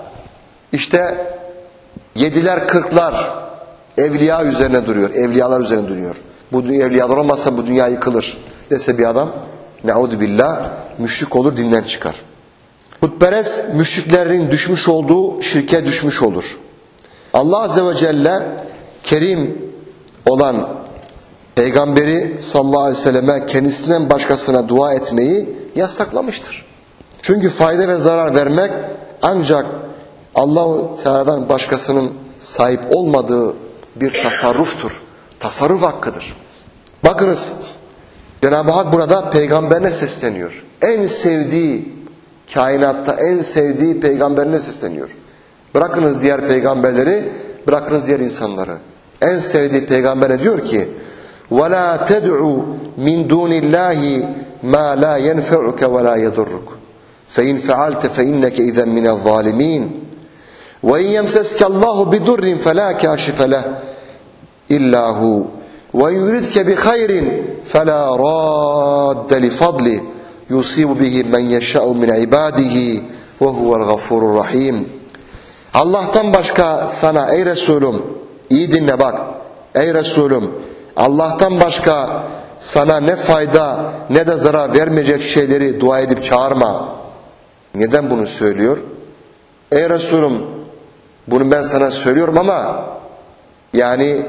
işte 7'ler 40'lar evliya üzerine duruyor, evliyalar üzerine duruyor. Bu evliyalar olmazsa bu dünya yıkılır dese bir adam, ne'udubillah, müşrik olur, dinden çıkar. Putperest müşriklerin düşmüş olduğu şirke düşmüş olur. Allah Azze ve Celle kerim olan Peygamberi sallallahu aleyhi ve selleme kendisinden başkasına dua etmeyi yasaklamıştır. Çünkü fayda ve zarar vermek ancak Allah-u Teala'dan başkasının sahip olmadığı bir tasarruftur. Tasarruf hakkıdır. Bakınız Cenab-ı Hak burada peygamberine sesleniyor. En sevdiği, kainatta en sevdiği peygamberine sesleniyor. Bırakınız diğer peygamberleri, bırakınız diğer insanları. En sevdiği peygambere diyor ki وَلَا تَدْعُوا مِنْ دُونِ اللّٰهِ مَا لَا يَنْفَعُكَ وَلَا يَضُرُّكَ فَاِنْ فَعَلْتَ فَاِنَّكَ اِذًا مِنَ الظَّالِمِينَ وَاِنْ يَمْسَسْكَ اللّٰهُ بِدُرٍّ فَلَا كَاشِفَ لَهُ اِلَّا هُ وَاِنْ يُرِدْكَ بِخَيْرٍ فَلَا رَادَّ لِفَضْلِهِ يُصِيبُ بِهِ مَنْ يَشَاءُ مِنْ عِبَادِهِ وَهُوَ الْغَفُورُ الرَّحِيمُ. Allah'tan başka sana ey Resulüm, iyi dinle bak, ey Resulüm, Allah'tan başka sana ne fayda ne de zarar vermeyecek şeyleri dua edip çağırma. Neden bunu söylüyor? Ey Resulüm, bunu ben sana söylüyorum ama yani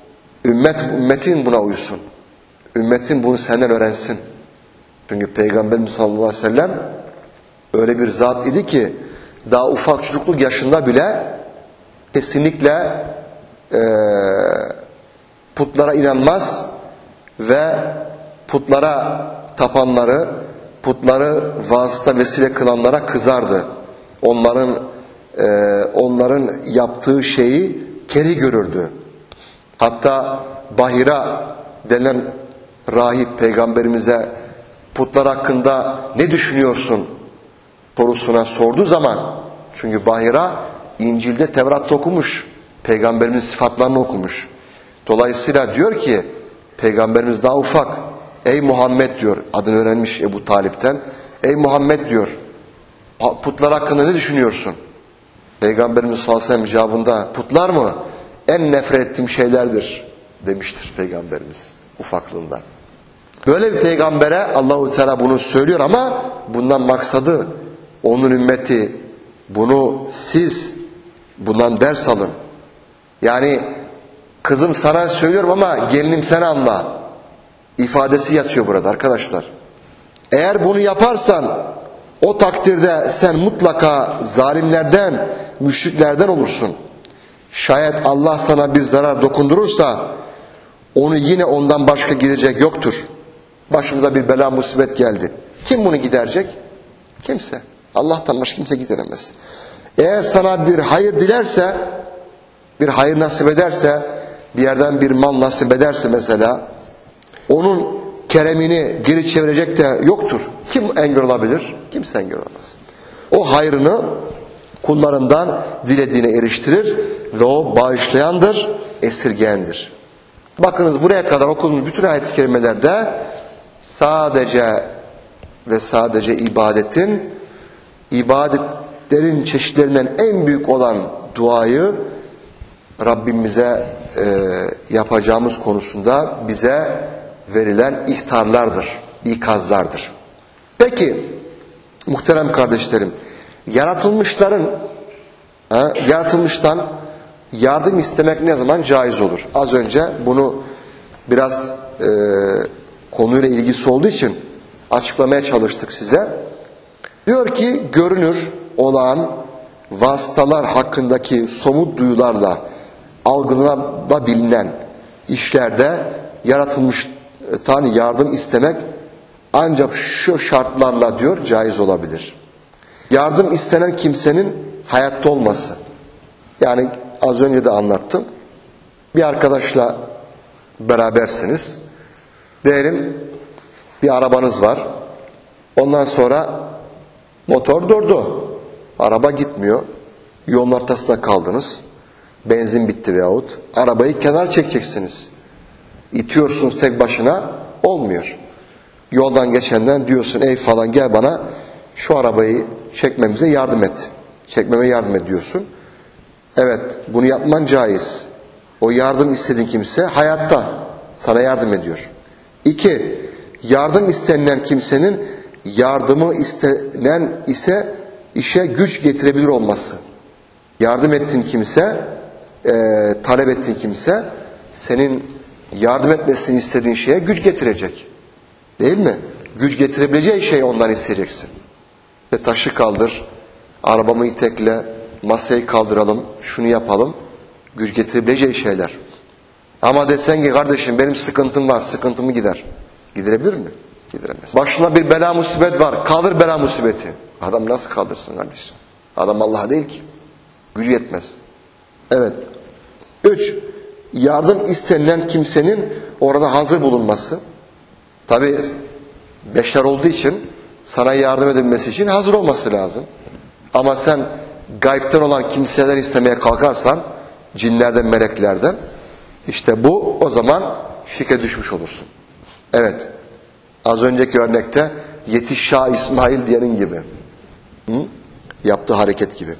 ümmetin buna uysun. Ümmetin bunu senden öğrensin. Çünkü Peygamberimiz sallallahu aleyhi ve sellem öyle bir zat idi ki daha ufak çocukluk yaşında bile kesinlikle putlara inanmaz ve putlara tapanları, putları vasıta vesile kılanlara kızardı. Onların yaptığı şeyi keri görürdü. Hatta Bahira denen rahip peygamberimize putlar hakkında ne düşünüyorsun sorusuna sorduğu zaman, çünkü Bahira İncil'de Tevrat'ta okumuş, peygamberimizin sıfatlarını okumuş. Dolayısıyla diyor ki peygamberimiz daha ufak, ey Muhammed diyor, adını öğrenmiş Ebu Talip'ten, ey Muhammed diyor, putlar hakkında ne düşünüyorsun? Peygamberimiz sallallahu aleyhi ve sellem cevabında, putlar mı? En nefret ettiğim şeylerdir demiştir peygamberimiz ufaklığında. Böyle bir peygambere Allahu Teala bunu söylüyor ama bundan maksadı onun ümmeti, bunu siz bundan ders alın. Yani kızım sana söylüyorum ama gelinim sen anla ifadesi yatıyor burada arkadaşlar. Eğer bunu yaparsan o takdirde sen mutlaka zalimlerden, müşriklerden olursun. Şayet Allah sana bir zarar dokundurursa onu yine ondan başka gidecek yoktur. Başımıza bir bela musibet geldi. Kim bunu giderecek? Kimse. Allah'tan başka kimse gideremez. Eğer sana bir hayır dilerse bir hayır nasip ederse, bir yerden bir mal nasip ederse mesela, onun keremini geri çevirecek de yoktur. Kim engel olabilir? Kimse engel olamaz. O hayrını kullarından dilediğine eriştirir ve o bağışlayandır, esirgeyendir. Bakınız buraya kadar okuduğumuz bütün ayet-i kerimelerde sadece ve sadece ibadetlerin çeşitlerinden en büyük olan duayı Rabbimize yapacağımız konusunda bize verilen ihtarlardır, ikazlardır. Peki muhterem kardeşlerim, yaratılmıştan yardım istemek ne zaman caiz olur? Az önce bunu biraz konuyla ilgisi olduğu için açıklamaya çalıştık size. Diyor ki görünür olan vasıtalar hakkındaki somut duyularla algılanabilinen işlerde yaratılmıştan yardım istemek ancak şu şartlarla diyor caiz olabilir. Yardım istenen kimsenin hayatta olması. Yani az önce de anlattım. Bir arkadaşla berabersiniz. Diyelim bir arabanız var. Ondan sonra motor durdu. Araba gitmiyor. Yolun ortasında kaldınız. Benzin bitti veyahut. Arabayı kenar çekeceksiniz. İtiyorsunuz tek başına. Olmuyor. Yoldan geçenden diyorsun ey falan gel bana şu arabayı çekmemize yardım et. Çekmeme yardım ediyorsun. Evet bunu yapman caiz. O yardım istediğin kimse hayatta sana yardım ediyor. 2. Yardım istenilen kimsenin yardımı istenen ise işe güç getirebilir olması. Yardım ettiğin kimse, talep ettiğin kimse senin yardım etmesini istediğin şeye güç getirecek. Değil mi? Güç getirebileceği şeyi ondan isteyeceksin. Ve taşı kaldır, arabamı itekle, masayı kaldıralım, şunu yapalım. Güç getirebileceği şeyler. Ama desen ki kardeşim benim sıkıntım var, sıkıntımı gider. Giderebilir mi? Gideremez. Başına bir bela musibet var, kaldır bela musibeti. Adam nasıl kaldırsın kardeşim? Adam Allah değil ki. Gücü yetmez. Evet. 3. Yardım istenilen kimsenin orada hazır bulunması. Tabi beşer olduğu için sana yardım edilmesi için hazır olması lazım. Ama sen gaybten olan kimseler istemeye kalkarsan, cinlerden, meleklerden, işte bu o zaman şirke düşmüş olursun. Evet. Az önceki örnekte yetiş Şah İsmail diyenin gibi. Yaptığı hareket gibi.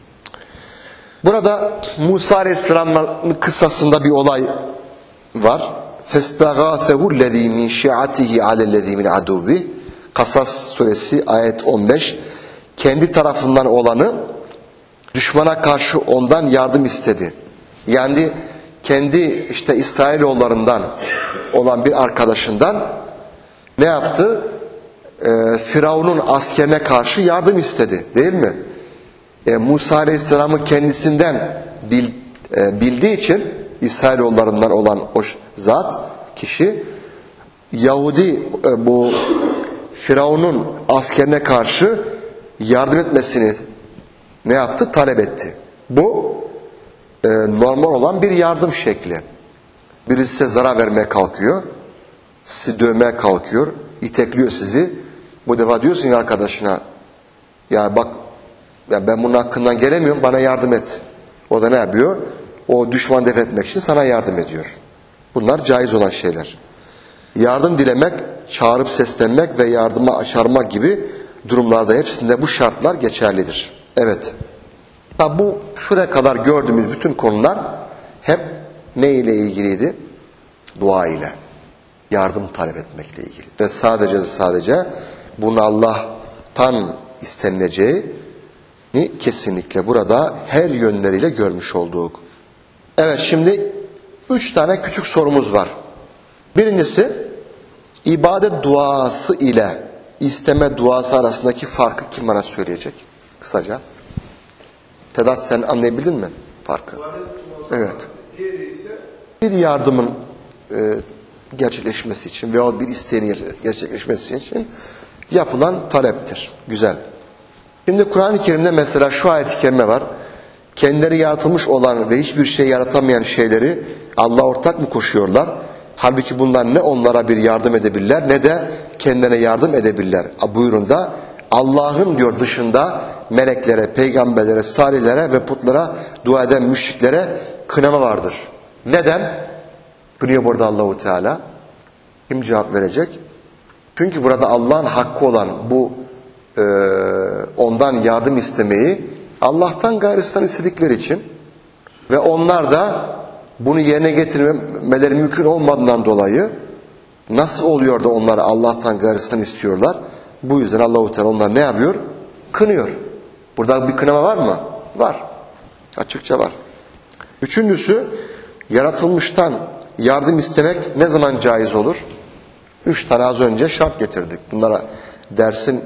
Burada Musa Aleyhisselam'ın kıssasında bir olay var. فَاسْتَغَاثَهُ الَّذ۪ي مِنْ شِعَتِهِ عَلَى الَّذ۪ي مِنْ عَدُوبِ Kasas suresi ayet 15. Kendi tarafından olanı düşmana karşı ondan yardım istedi. Yani kendi işte İsrailoğullarından olan bir arkadaşından ne yaptı? Firavun'un askerine karşı yardım istedi. Değil mi? Musa Aleyhisselam'ı kendisinden bildiği için İsrailoğullarından olan o zat, kişi Yahudi bu Firavun'un askerine karşı yardım etmesini ne yaptı? Talep etti. Bu normal olan bir yardım şekli. Birisi size zarar vermeye kalkıyor. Sizi dövmeye kalkıyor. İtekliyor sizi. Bu defa diyorsun ya arkadaşına ya bak ya ben bunun hakkından gelemiyorum bana yardım et. O da ne yapıyor? O düşman def etmek için sana yardım ediyor. Bunlar caiz olan şeyler. Yardım dilemek, çağırıp seslenmek ve yardıma çağırmak gibi durumlarda hepsinde bu şartlar geçerlidir. Evet. Bu şuraya kadar gördüğümüz bütün konular hep ne ile ilgiliydi? Dua ile. Yardım talep etmekle ilgili. Ve sadece bunun Allah'tan istenileceğini kesinlikle burada her yönleriyle görmüş olduk. Evet şimdi 3 tane küçük sorumuz var. Birincisi ibadet duası ile isteme duası arasındaki farkı kim bana söyleyecek? Kısaca. Tedat sen anlayabildin mi farkı? Evet. Diğeri ise Bir yardımın gerçekleşmesi için veya bir isteğin gerçekleşmesi için yapılan taleptir. Güzel. Şimdi Kur'an-ı Kerim'de mesela şu ayet-i kerime var. kendileri yaratılmış olan ve hiçbir şey yaratamayan şeyleri Allah'a ortak mı koşuyorlar? Halbuki bunlar ne onlara bir yardım edebilirler ne de kendilerine yardım edebilirler. Buyurun da Allah'ın diyor dışında meleklere, peygamberlere, salihlere ve putlara dua eden müşriklere kınama vardır. Neden? Kınıyor burada Allahu Teala. Kim cevap verecek? Çünkü burada Allah'ın hakkı olan bu ondan yardım istemeyi Allah'tan gayrısından istedikleri için ve onlar da bunu yerine getirmeleri mümkün olmadığından dolayı nasıl oluyor da onları Allah'tan gayrısından istiyorlar? Bu yüzden Allah-u Teala onlar ne yapıyor? Kınıyor. Burada bir kınama var mı? Var. Açıkça var. Üçüncüsü, yaratılmıştan yardım istemek ne zaman caiz olur? 3 tane az önce şart getirdik. Bunlara dersin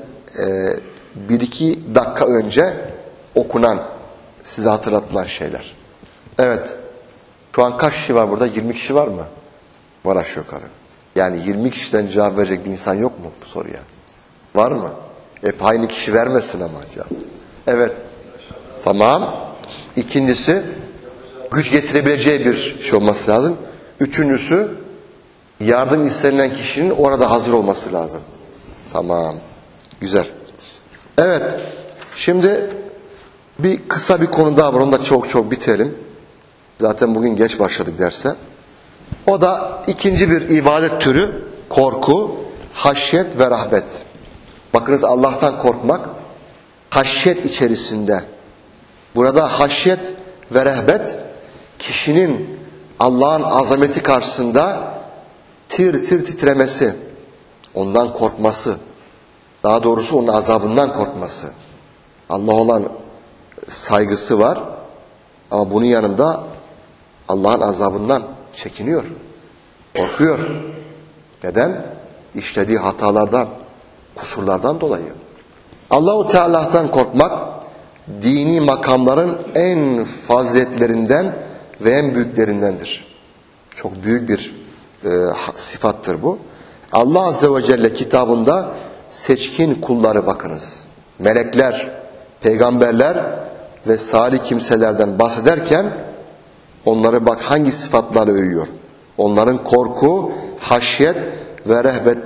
1-2 dakika önce okunan, size hatırlatılan şeyler. Evet. Şu an kaç kişi var burada? 20 kişi var mı? Var aşağı yukarı. Yani 20 kişiden cevap verecek bir insan yok mu bu soruya? Var mı? Hep aynı kişi vermesin ama cevap. Evet. Tamam. İkincisi, güç getirebileceği bir şey olması lazım. Üçüncüsü, yardım istenilen kişinin orada hazır olması lazım. Tamam. Güzel. Evet. Şimdi kısa bir konu daha var. Onu da çok bitirelim. Zaten bugün geç başladık derse. O da ikinci bir ibadet türü, korku, haşyet ve rahbet. Bakınız, Allah'tan korkmak haşyet içerisinde. Burada haşyet ve rehbet kişinin Allah'ın azameti karşısında tir tir titremesi, ondan korkması, daha doğrusu onun azabından korkması. Allah olan saygısı var ama bunun yanında Allah'ın azabından çekiniyor, korkuyor. Neden? İşlediği hatalardan, kusurlardan dolayı. Allah-u Teala'dan korkmak, dini makamların en faziletlerinden ve en büyüklerindendir. Çok büyük bir sıfattır bu. Allah Azze ve Celle kitabında seçkin kulları, bakınız, melekler, peygamberler ve salih kimselerden bahsederken onları bak hangi sıfatlarla övüyor. Onların korku, haşyet ve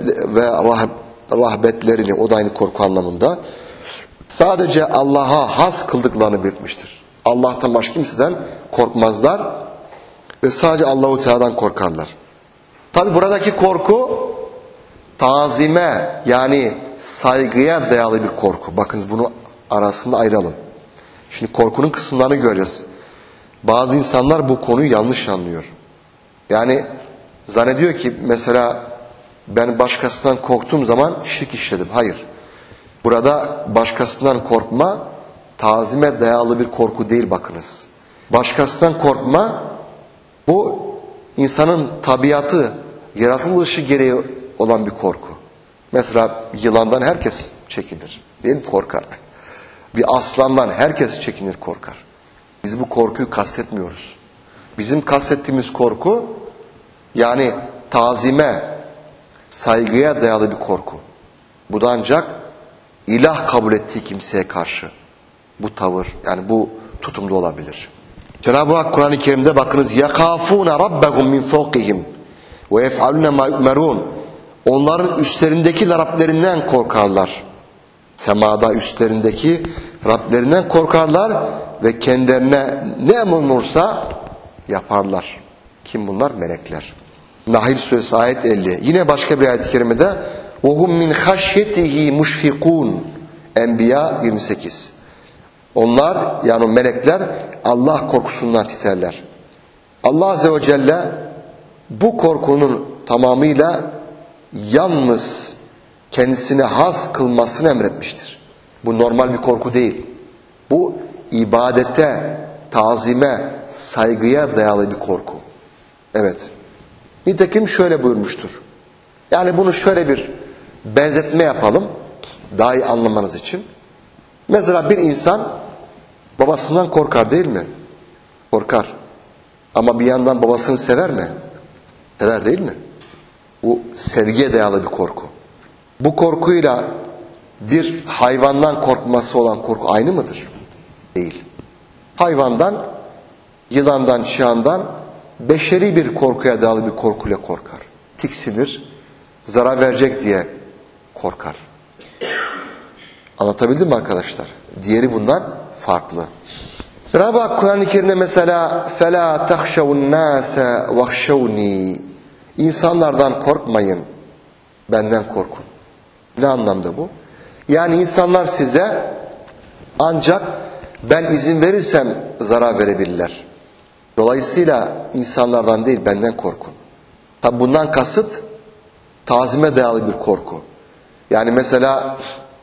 rahbetlerini, o da aynı korku anlamında, sadece Allah'a has kıldıklarını belirtmiştir. Allah'tan başka kimseden korkmazlar ve sadece Allah-u Teala'dan korkarlar. Tabi buradaki korku tazime, yani saygıya dayalı bir korku. Bakınız, bunu arasında ayıralım. Şimdi korkunun kısımlarını göreceğiz. Bazı insanlar bu konuyu yanlış anlıyor. Yani zannediyor ki mesela ben başkasından korktuğum zaman şirk işledim. Hayır. Burada başkasından korkma tazime dayalı bir korku değil, bakınız. Başkasından korkma, bu insanın tabiatı, yaratılışı gereği olan bir korku. Mesela yılandan herkes çekinir. Değil mi? Korkar. Bir aslandan herkes çekinir, korkar. Biz bu korkuyu kastetmiyoruz. Bizim kastettiğimiz korku, yani tazime, saygıya dayalı bir korku. Bu da ancak ilah kabul ettiği kimseye karşı bu tavır, yani bu tutumda olabilir. Cenab-ı Hak Kur'an-ı Kerim'de bakınız, يَخَافُونَ رَبَّهُمْ مِنْ فَوْقِهِمْ وَيَفْعَلُونَ مَا يُؤْمَرُونَ. Onların üstlerindeki Rablerinden korkarlar. Semada üstlerindeki Rablerinden korkarlar ve kendilerine ne emrolunursa yaparlar. Kim bunlar? Melekler. Nahl Suresi ayet 50. Yine başka bir ayet-i kerimede وَهُمْ مِنْ خَشْيَتِهِ مُشْفِقُونَ. Enbiya 28. Onlar, yani melekler, Allah korkusundan titrerler. Allah Azze ve Celle bu korkunun tamamıyla yalnız kendisine has kılmasını emretmiştir. Bu normal bir korku değil. Bu ibadete, tazime, saygıya dayalı bir korku. Evet. Nitekim şöyle buyurmuştur. Yani bunu şöyle bir benzetme yapalım, daha iyi anlamanız için. Mesela bir insan babasından korkar, değil mi? Korkar. Ama bir yandan babasını sever mi? Sever, değil mi? Bu sevgiye dayalı bir korku. Bu korkuyla bir hayvandan korkması olan korku aynı mıdır? Değil. hayvandan, yılandan, çıyandan beşeri bir korkuya dayalı bir korkuyla korkar. Tiksinir, zarar verecek diye korkar. Anlatabildim mi arkadaşlar? Diğeri bundan farklı. Cenab-ı Hak Kur'an-ı Kerim'de mesela فَلَا تَخْشَوُ النَّاسَ وَخْشَوْنِي İnsanlardan korkmayın, benden korkun. Ne anlamda bu? Yani insanlar size ancak ben izin verirsem zarar verebilirler. Dolayısıyla insanlardan değil, benden korkun. Tabi bundan kasıt tazime dayalı bir korku. Yani mesela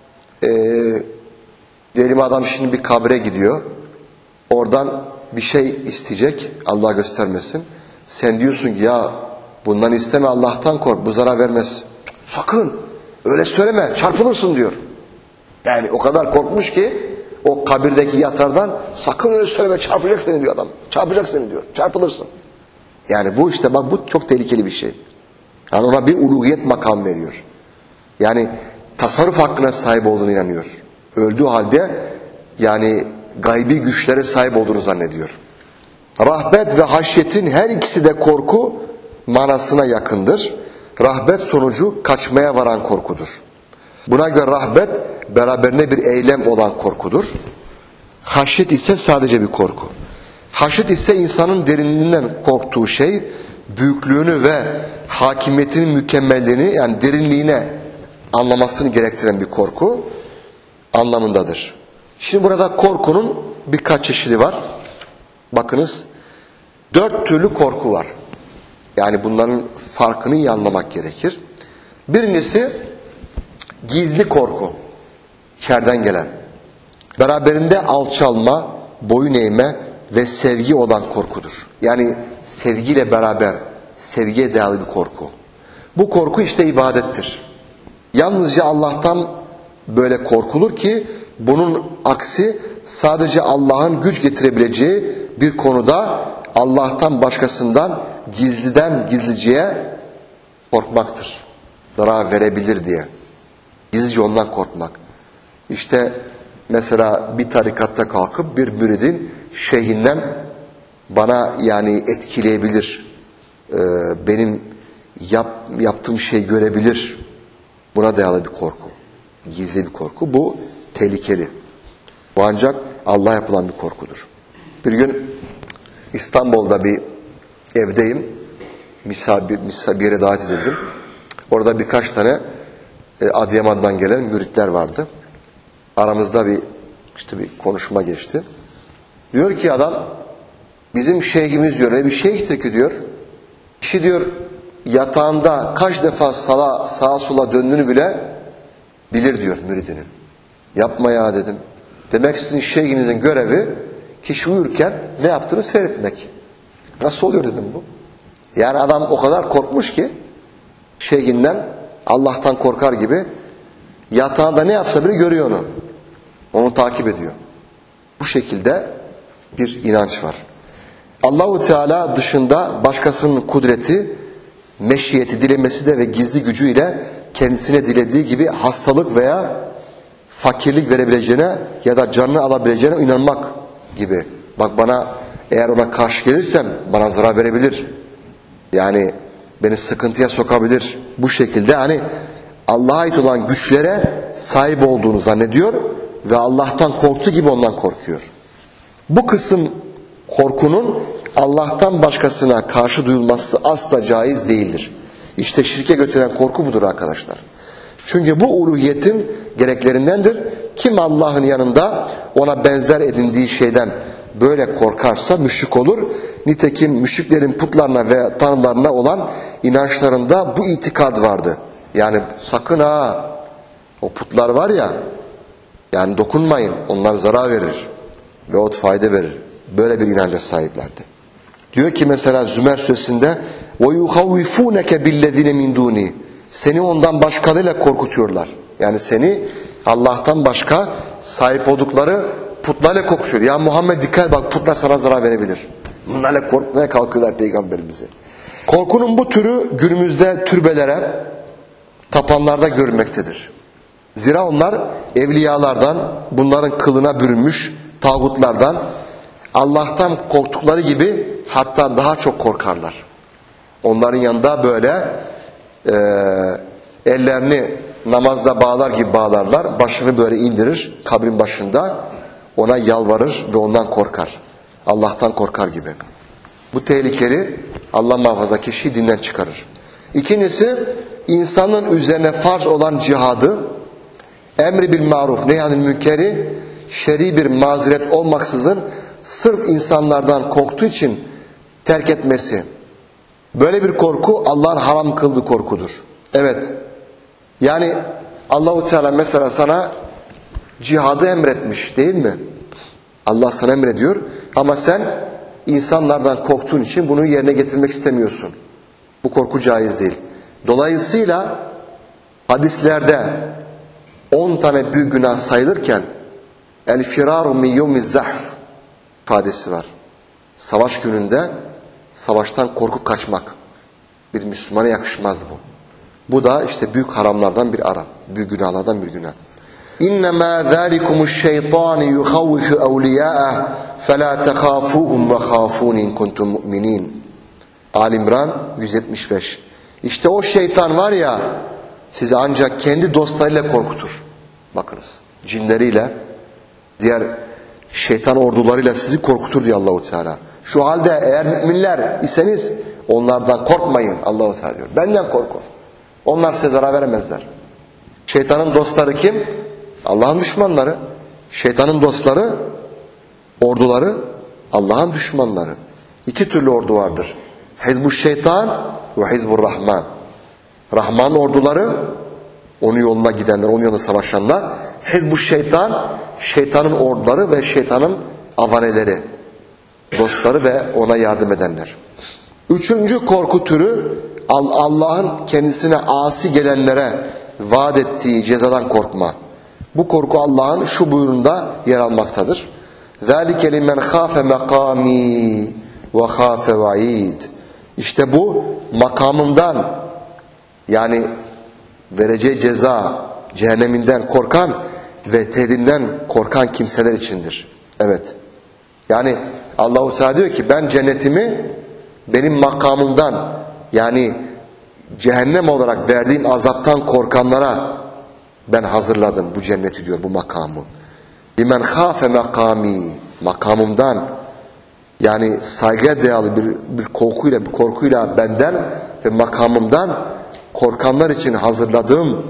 diyelim adam şimdi bir kabre gidiyor. Oradan bir şey isteyecek, Allah göstermesin. Sen diyorsun ki ya bundan isteme, Allah'tan kork, bu zarar vermez. Sakın öyle söyleme, çarpılırsın diyor. Yani o kadar korkmuş ki o kabirdeki yatardan, sakın öyle söyleme, çarpacak seni diyor adam. Çarpacak seni diyor, çarpılırsın. Yani bu işte bak, bu çok tehlikeli bir şey. Yani ona bir uluhiyet makam veriyor. Yani tasarruf hakkına sahip olduğunu inanıyor. Öldüğü halde yani gaybi güçlere sahip olduğunu zannediyor. Rahbet ve haşyetin her ikisi de korku manasına yakındır. Rahbet sonucu kaçmaya varan korkudur. Buna göre rahbet beraberine bir eylem olan korkudur. Haşyet ise sadece bir korku. Haşyet ise insanın derinliğinden korktuğu şey, büyüklüğünü ve hakimiyetinin mükemmelliğini, yani derinliğine anlamasını gerektiren bir korku anlamındadır. Şimdi burada korkunun birkaç çeşidi var. Bakınız, 4 türlü korku var. Yani bunların farkını iyi anlamak gerekir. Birincisi gizli korku. İçeriden gelen. Beraberinde alçalma, boyun eğme ve sevgi olan korkudur. Yani sevgiyle beraber, sevgiye dayalı bir korku. Bu korku işte ibadettir. Yalnızca Allah'tan böyle korkulur ki bunun aksi sadece Allah'ın güç getirebileceği bir konuda Allah'tan başkasından gizliden gizliciye korkmaktır. Zarar verebilir diye. Gizlice ondan korkmak. İşte mesela bir tarikatta kalkıp bir müridin şeyhinden bana yani etkileyebilir, benim yaptığım şeyi görebilir. Buna dayalı bir korku. Gizli bir korku. Bu tehlikeli. Bu ancak Allah'a yapılan bir korkudur. Bir gün İstanbul'da bir evdeyim. Bir yere davet edildim. Orada birkaç tane Adıyaman'dan gelen müritler vardı. Aramızda bir konuşma geçti. Diyor ki adam, bizim şeyhimiz diyor, bir şeyhtir ki diyor, kişi diyor yatağında kaç defa sağa sola döndüğünü bile bilir diyor müridinin. Yapma ya dedim. Demek sizin şeyhinizin görevi kişi uyurken ne yaptığını seyretmek. Nasıl oluyor dedim bu. Yani adam o kadar korkmuş ki şeyhinden, Allah'tan korkar gibi yatağında ne yapsa bile görüyor onu. Onu takip ediyor. Bu şekilde bir inanç var. Allahu Teala dışında başkasının kudreti, meşiyeti, dilemesi de ve gizli gücüyle kendisine dilediği gibi hastalık veya fakirlik verebileceğine ya da canını alabileceğine inanmak gibi. Bak bana, eğer ona karşı gelirsem bana zarar verebilir. Yani beni sıkıntıya sokabilir. Bu şekilde hani Allah'a ait olan güçlere sahip olduğunu zannediyor ve Allah'tan korktuğu gibi ondan korkuyor. Bu kısım korkunun Allah'tan başkasına karşı duyulması asla caiz değildir. İşte şirke götüren korku budur arkadaşlar. Çünkü bu uluhiyetin gereklerindendir. Kim Allah'ın yanında ona benzer edindiği şeyden böyle korkarsa müşrik olur. Nitekim müşriklerin putlarına ve tanrılarına olan inançlarında bu itikad vardı. Yani sakın ha, o putlar var ya, yani dokunmayın, onlar zarar verir ve o fayda verir. Böyle bir inanca sahiplerdi. Diyor ki mesela Zümer suresinde وَيُخَوِّفُونَكَ بِالَّذِينَ مِنْ دُونِي Seni ondan başkalarıyla korkutuyorlar. Yani seni Allah'tan başka sahip oldukları putlarla korkutuyor. Ya Muhammed dikkat bak, putlar sana zarar verebilir. Bunlarla korkmaya kalkıyorlar peygamberimize. Korkunun bu türü günümüzde türbelere, tapanlarda görülmektedir. Zira onlar evliyalardan, bunların kılına bürünmüş tağutlardan, Allah'tan korktukları gibi hatta daha çok korkarlar. Onların yanında böyle ellerini namazda bağlar gibi bağlarlar. Başını böyle indirir kabrin başında. Ona yalvarır ve ondan korkar. Allah'tan korkar gibi. Bu tehlikeli, Allah muhafaza, kişiyi dinden çıkarır. İkincisi, insanın üzerine farz olan cihadı, emri bil maruf nehyanil münkeri, şer'i bir mazeret olmaksızın sırf insanlardan korktuğu için terk etmesi. Böyle bir korku Allah'ın haram kıldığı korkudur. Evet. Yani Allah-u Teala mesela sana cihadı emretmiş değil mi? Allah sana emrediyor ama sen insanlardan korktuğun için bunu yerine getirmek istemiyorsun. Bu korku caiz değil. Dolayısıyla hadislerde 10 tane büyük günah sayılırken el firaru min yevmiz zahf ifadesi var. Savaş gününde savaştan korkup kaçmak. Bir Müslümana yakışmaz bu. Bu da işte büyük haramlardan bir ara. Büyük günahlardan bir günah. İnnemâ zâlikumuş şeytâni yuhavvifu evliyâeh felâ tehâfûhum ve khâfûn in kuntum mu'minîn. Ali-İmran 175. İşte o şeytan var ya, sizi ancak kendi dostlarıyla korkutur. Bakınız, cinleriyle, diğer şeytan ordularıyla sizi korkutur diyor Allah-u Teala. Şu halde eğer müminler iseniz onlardan korkmayın Allah-u Teala diyor. Benden korkun. Onlar size zarar veremezler. Şeytanın dostları kim? Allah'ın düşmanları. Şeytanın dostları, orduları Allah'ın düşmanları. İki türlü ordu vardır. Hizbuş şeytan ve hizbur rahman. Rahman orduları, onun yoluna gidenler, onun yolunda savaşanlar. Hizbuş şeytan, şeytanın orduları ve şeytanın avaneleri, dostları ve ona yardım edenler. Üçüncü korku türü, Allah'ın kendisine asi gelenlere vaat ettiği cezadan korkma. Bu korku Allah'ın şu buyruğunda yer almaktadır. ذَٰلِكَ لِمَنْ خَافَ مَقَامِي وَخَافَ وَعِيدٍ. İşte bu makamımdan, yani vereceği ceza cehenneminden korkan ve tehdidimden korkan kimseler içindir. Evet. Yani Allah-u Teala diyor ki ben cennetimi benim makamımdan, yani cehennem olarak verdiğim azaptan korkanlara ben hazırladım bu cenneti diyor, bu makamı. Limen khafe makami, makamımdan, yani saygıya dayalı bir korkuyla benden ve makamımdan korkanlar için hazırladığım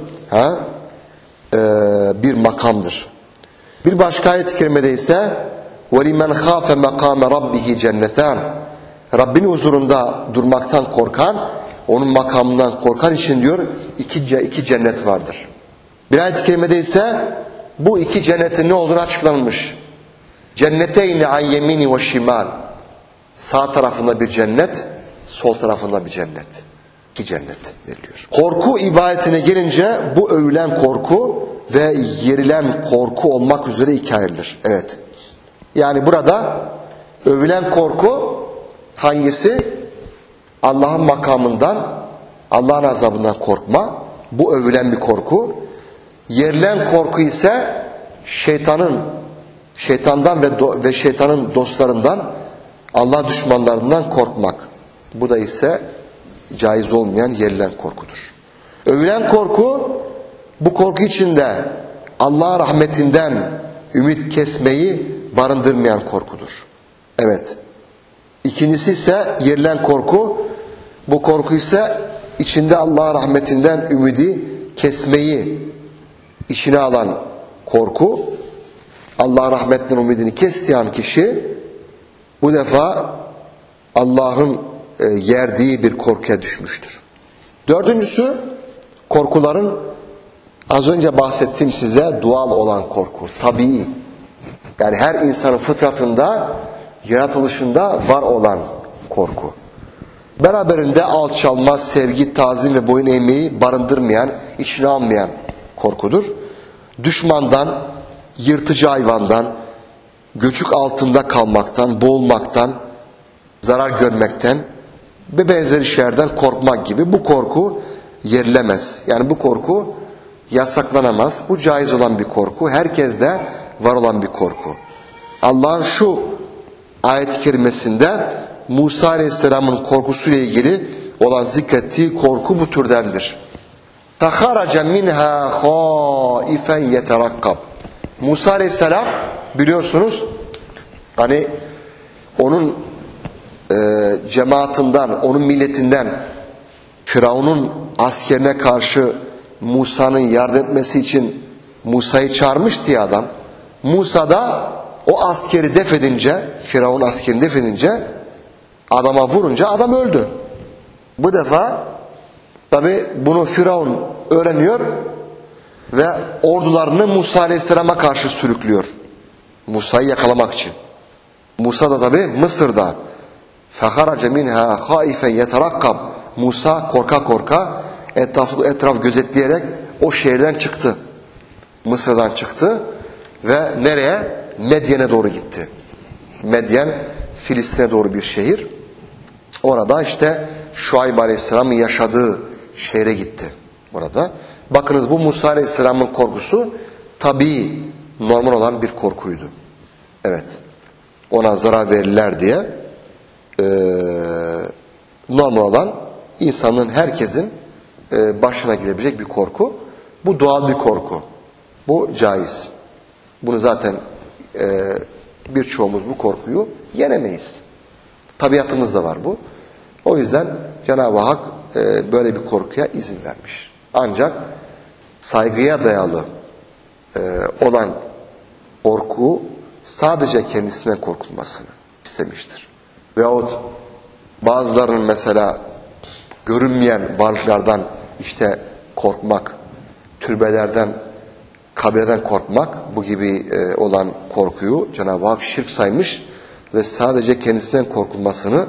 bir makamdır. Bir başka ayet-i kerimede ise وَلِمَنْ خَافَ مَقَامَ رَبِّهِ cennetan. Rabbin huzurunda durmaktan korkan, onun makamından korkan için diyor iki cennet vardır. Bir ayet-i kerimede ise bu iki cennetin ne olduğunu açıklanmış. Cenneteyni an yemini ve şimal. Sağ tarafında bir cennet, sol tarafında bir cennet. İki cennet veriliyor. Korku ibadetine gelince bu övülen korku ve yerilen korku olmak üzere ikiye ayrılır. Evet. Yani burada övülen korku hangisi? Allah'ın makamından, Allah'ın azabından korkma. Bu övülen bir korku. Yerilen korku ise şeytandan ve şeytanın dostlarından, Allah düşmanlarından korkmak. Bu da ise caiz olmayan yerilen korkudur. Övülen korku, bu korku içinde Allah'ın rahmetinden ümit kesmeyi barındırmayan korkudur. Evet. İkincisi ise yerilen korku, bu korku ise içinde Allah'ın rahmetinden ümidi kesmeyi içine alan korku. Allah'ın rahmetinden ümidini kestiği kişi bu defa Allah'ın yerdiği bir korkuya düşmüştür. Dördüncüsü, korkuların az önce bahsettiğim size doğal olan korku, tabii. Yani her insanın fıtratında, yaratılışında var olan korku. Beraberinde alçalma, sevgi, tazim ve boyun eğmeyi barındırmayan, içine almayan korkudur. Düşmandan, yırtıcı hayvandan, göçük altında kalmaktan, boğulmaktan, zarar görmekten ve benzeri şeylerden korkmak gibi bu korku yerilemez. Yani bu korku yasaklanamaz. Bu caiz olan bir korku. Herkeste var olan bir korku. Allah'ın şu ayet-i kerimesinde Musa Aleyhisselam'ın korkusuyla ilgili olan zikrettiği korku bu türdendir. فَخَرَجَ مِنْهَا خَائِفًا يَتَرَقَّبْ. Musa Aleyhisselam biliyorsunuz hani onun cemaatinden, onun milletinden Firavun'un askerine karşı Musa'nın yardım etmesi için Musa'yı çağırmıştı ya adam. Musa da o askeri def edince, Firavun askerini def edince adama vurunca adam öldü. Bu defa tabi bunu Firavun öğreniyor ve ordularını Musa Aleyhisselam'a karşı sürüklüyor. Musa'yı yakalamak için. Musa da tabi Mısır'da. فَخَرَجَ مِنْهَا خَائِفًا يَتَرَقَّبْ. Musa korka korka etraf gözetleyerek o şehirden çıktı. Mısır'dan çıktı ve nereye? Medyen'e doğru gitti. Medyen Filistin'e doğru bir şehir. Orada işte Şuayb Aleyhisselam'ın yaşadığı şehre gitti. Orada. Bakınız bu Musa Aleyhisselam'ın korkusu tabii normal olan bir korkuydu. Evet. Ona zarar verirler diye normal olan insanın, herkesin başına gelebilecek bir korku. Bu doğal bir korku. Bu caiz. Bunu zaten birçoğumuz bu korkuyu yenemeyiz. Tabiatımızda var bu. O yüzden Cenab-ı Hak böyle bir korkuya izin vermiş. Ancak saygıya dayalı olan korku sadece kendisinden korkulmasını istemiştir. Veyahut bazılarının mesela görünmeyen varlıklardan işte korkmak, türbelerden, kabirden korkmak, bu gibi olan korkuyu Cenab-ı Hak şirk saymış ve sadece kendisinden korkulmasını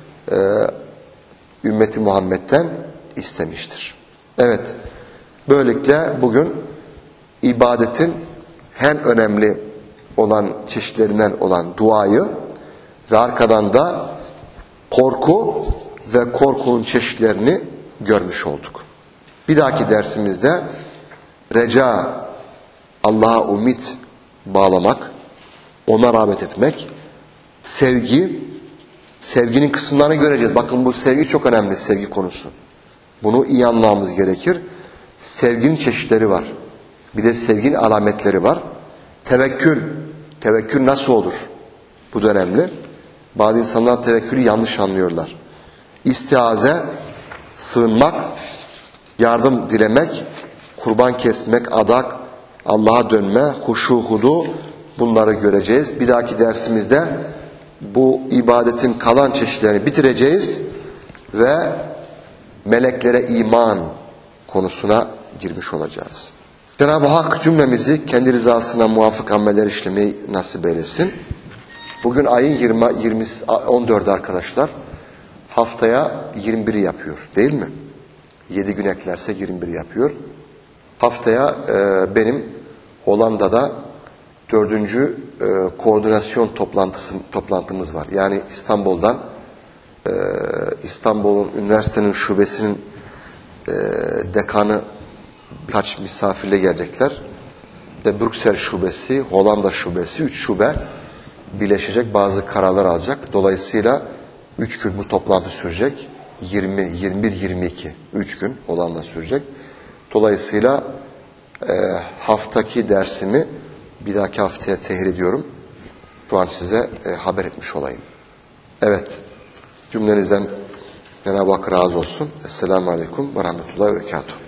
ümmeti Muhammed'den istemiştir. Evet, böylelikle bugün ibadetin en önemli olan çeşitlerinden olan duayı ve arkadan da korku ve korkunun çeşitlerini görmüş olduk. Bir dahaki dersimizde reca, Allah'a umut bağlamak, ona rağbet etmek, sevgi, sevginin kısımlarını göreceğiz. Bakın bu sevgi çok önemli, sevgi konusu. Bunu iyi anlamamız gerekir. Sevginin çeşitleri var. Bir de sevginin alametleri var. Tevekkül. Tevekkül nasıl olur? Bu da önemli. Bazı insanlar tevekkülü yanlış anlıyorlar. İstiaze, sığınmak, yardım dilemek, kurban kesmek, adak, Allah'a dönme, huşu, hudu, bunları göreceğiz. Bir dahaki dersimizde bu ibadetin kalan çeşitlerini bitireceğiz ve meleklere iman konusuna girmiş olacağız. Cenab-ı Hak cümlemizi kendi rızasına muvafık ameller işlemeyi nasip eylesin. Bugün ayın 14 arkadaşlar. Haftaya 21'i yapıyor değil mi? 7 gün eklerse 21 yapıyor. Haftaya benim Hollanda'da 4. koordinasyon toplantımız var. Yani İstanbul'dan İstanbul'un üniversitenin şubesinin dekanı birkaç misafirle gelecekler. Ve Brüksel şubesi, Hollanda şubesi, 3 şube birleşecek, bazı kararlar alacak. Dolayısıyla 3 gün bu toplantı sürecek. 20, 21, 22. 3 gün Hollanda sürecek. Dolayısıyla haftaki dersimi bir dahaki haftaya tehir ediyorum. Şu an size haber etmiş olayım. Evet. Cümlenizden Cenab-ı Hak razı olsun. Esselamu Aleyküm ve Rahmetullahi ve Berekatuhu.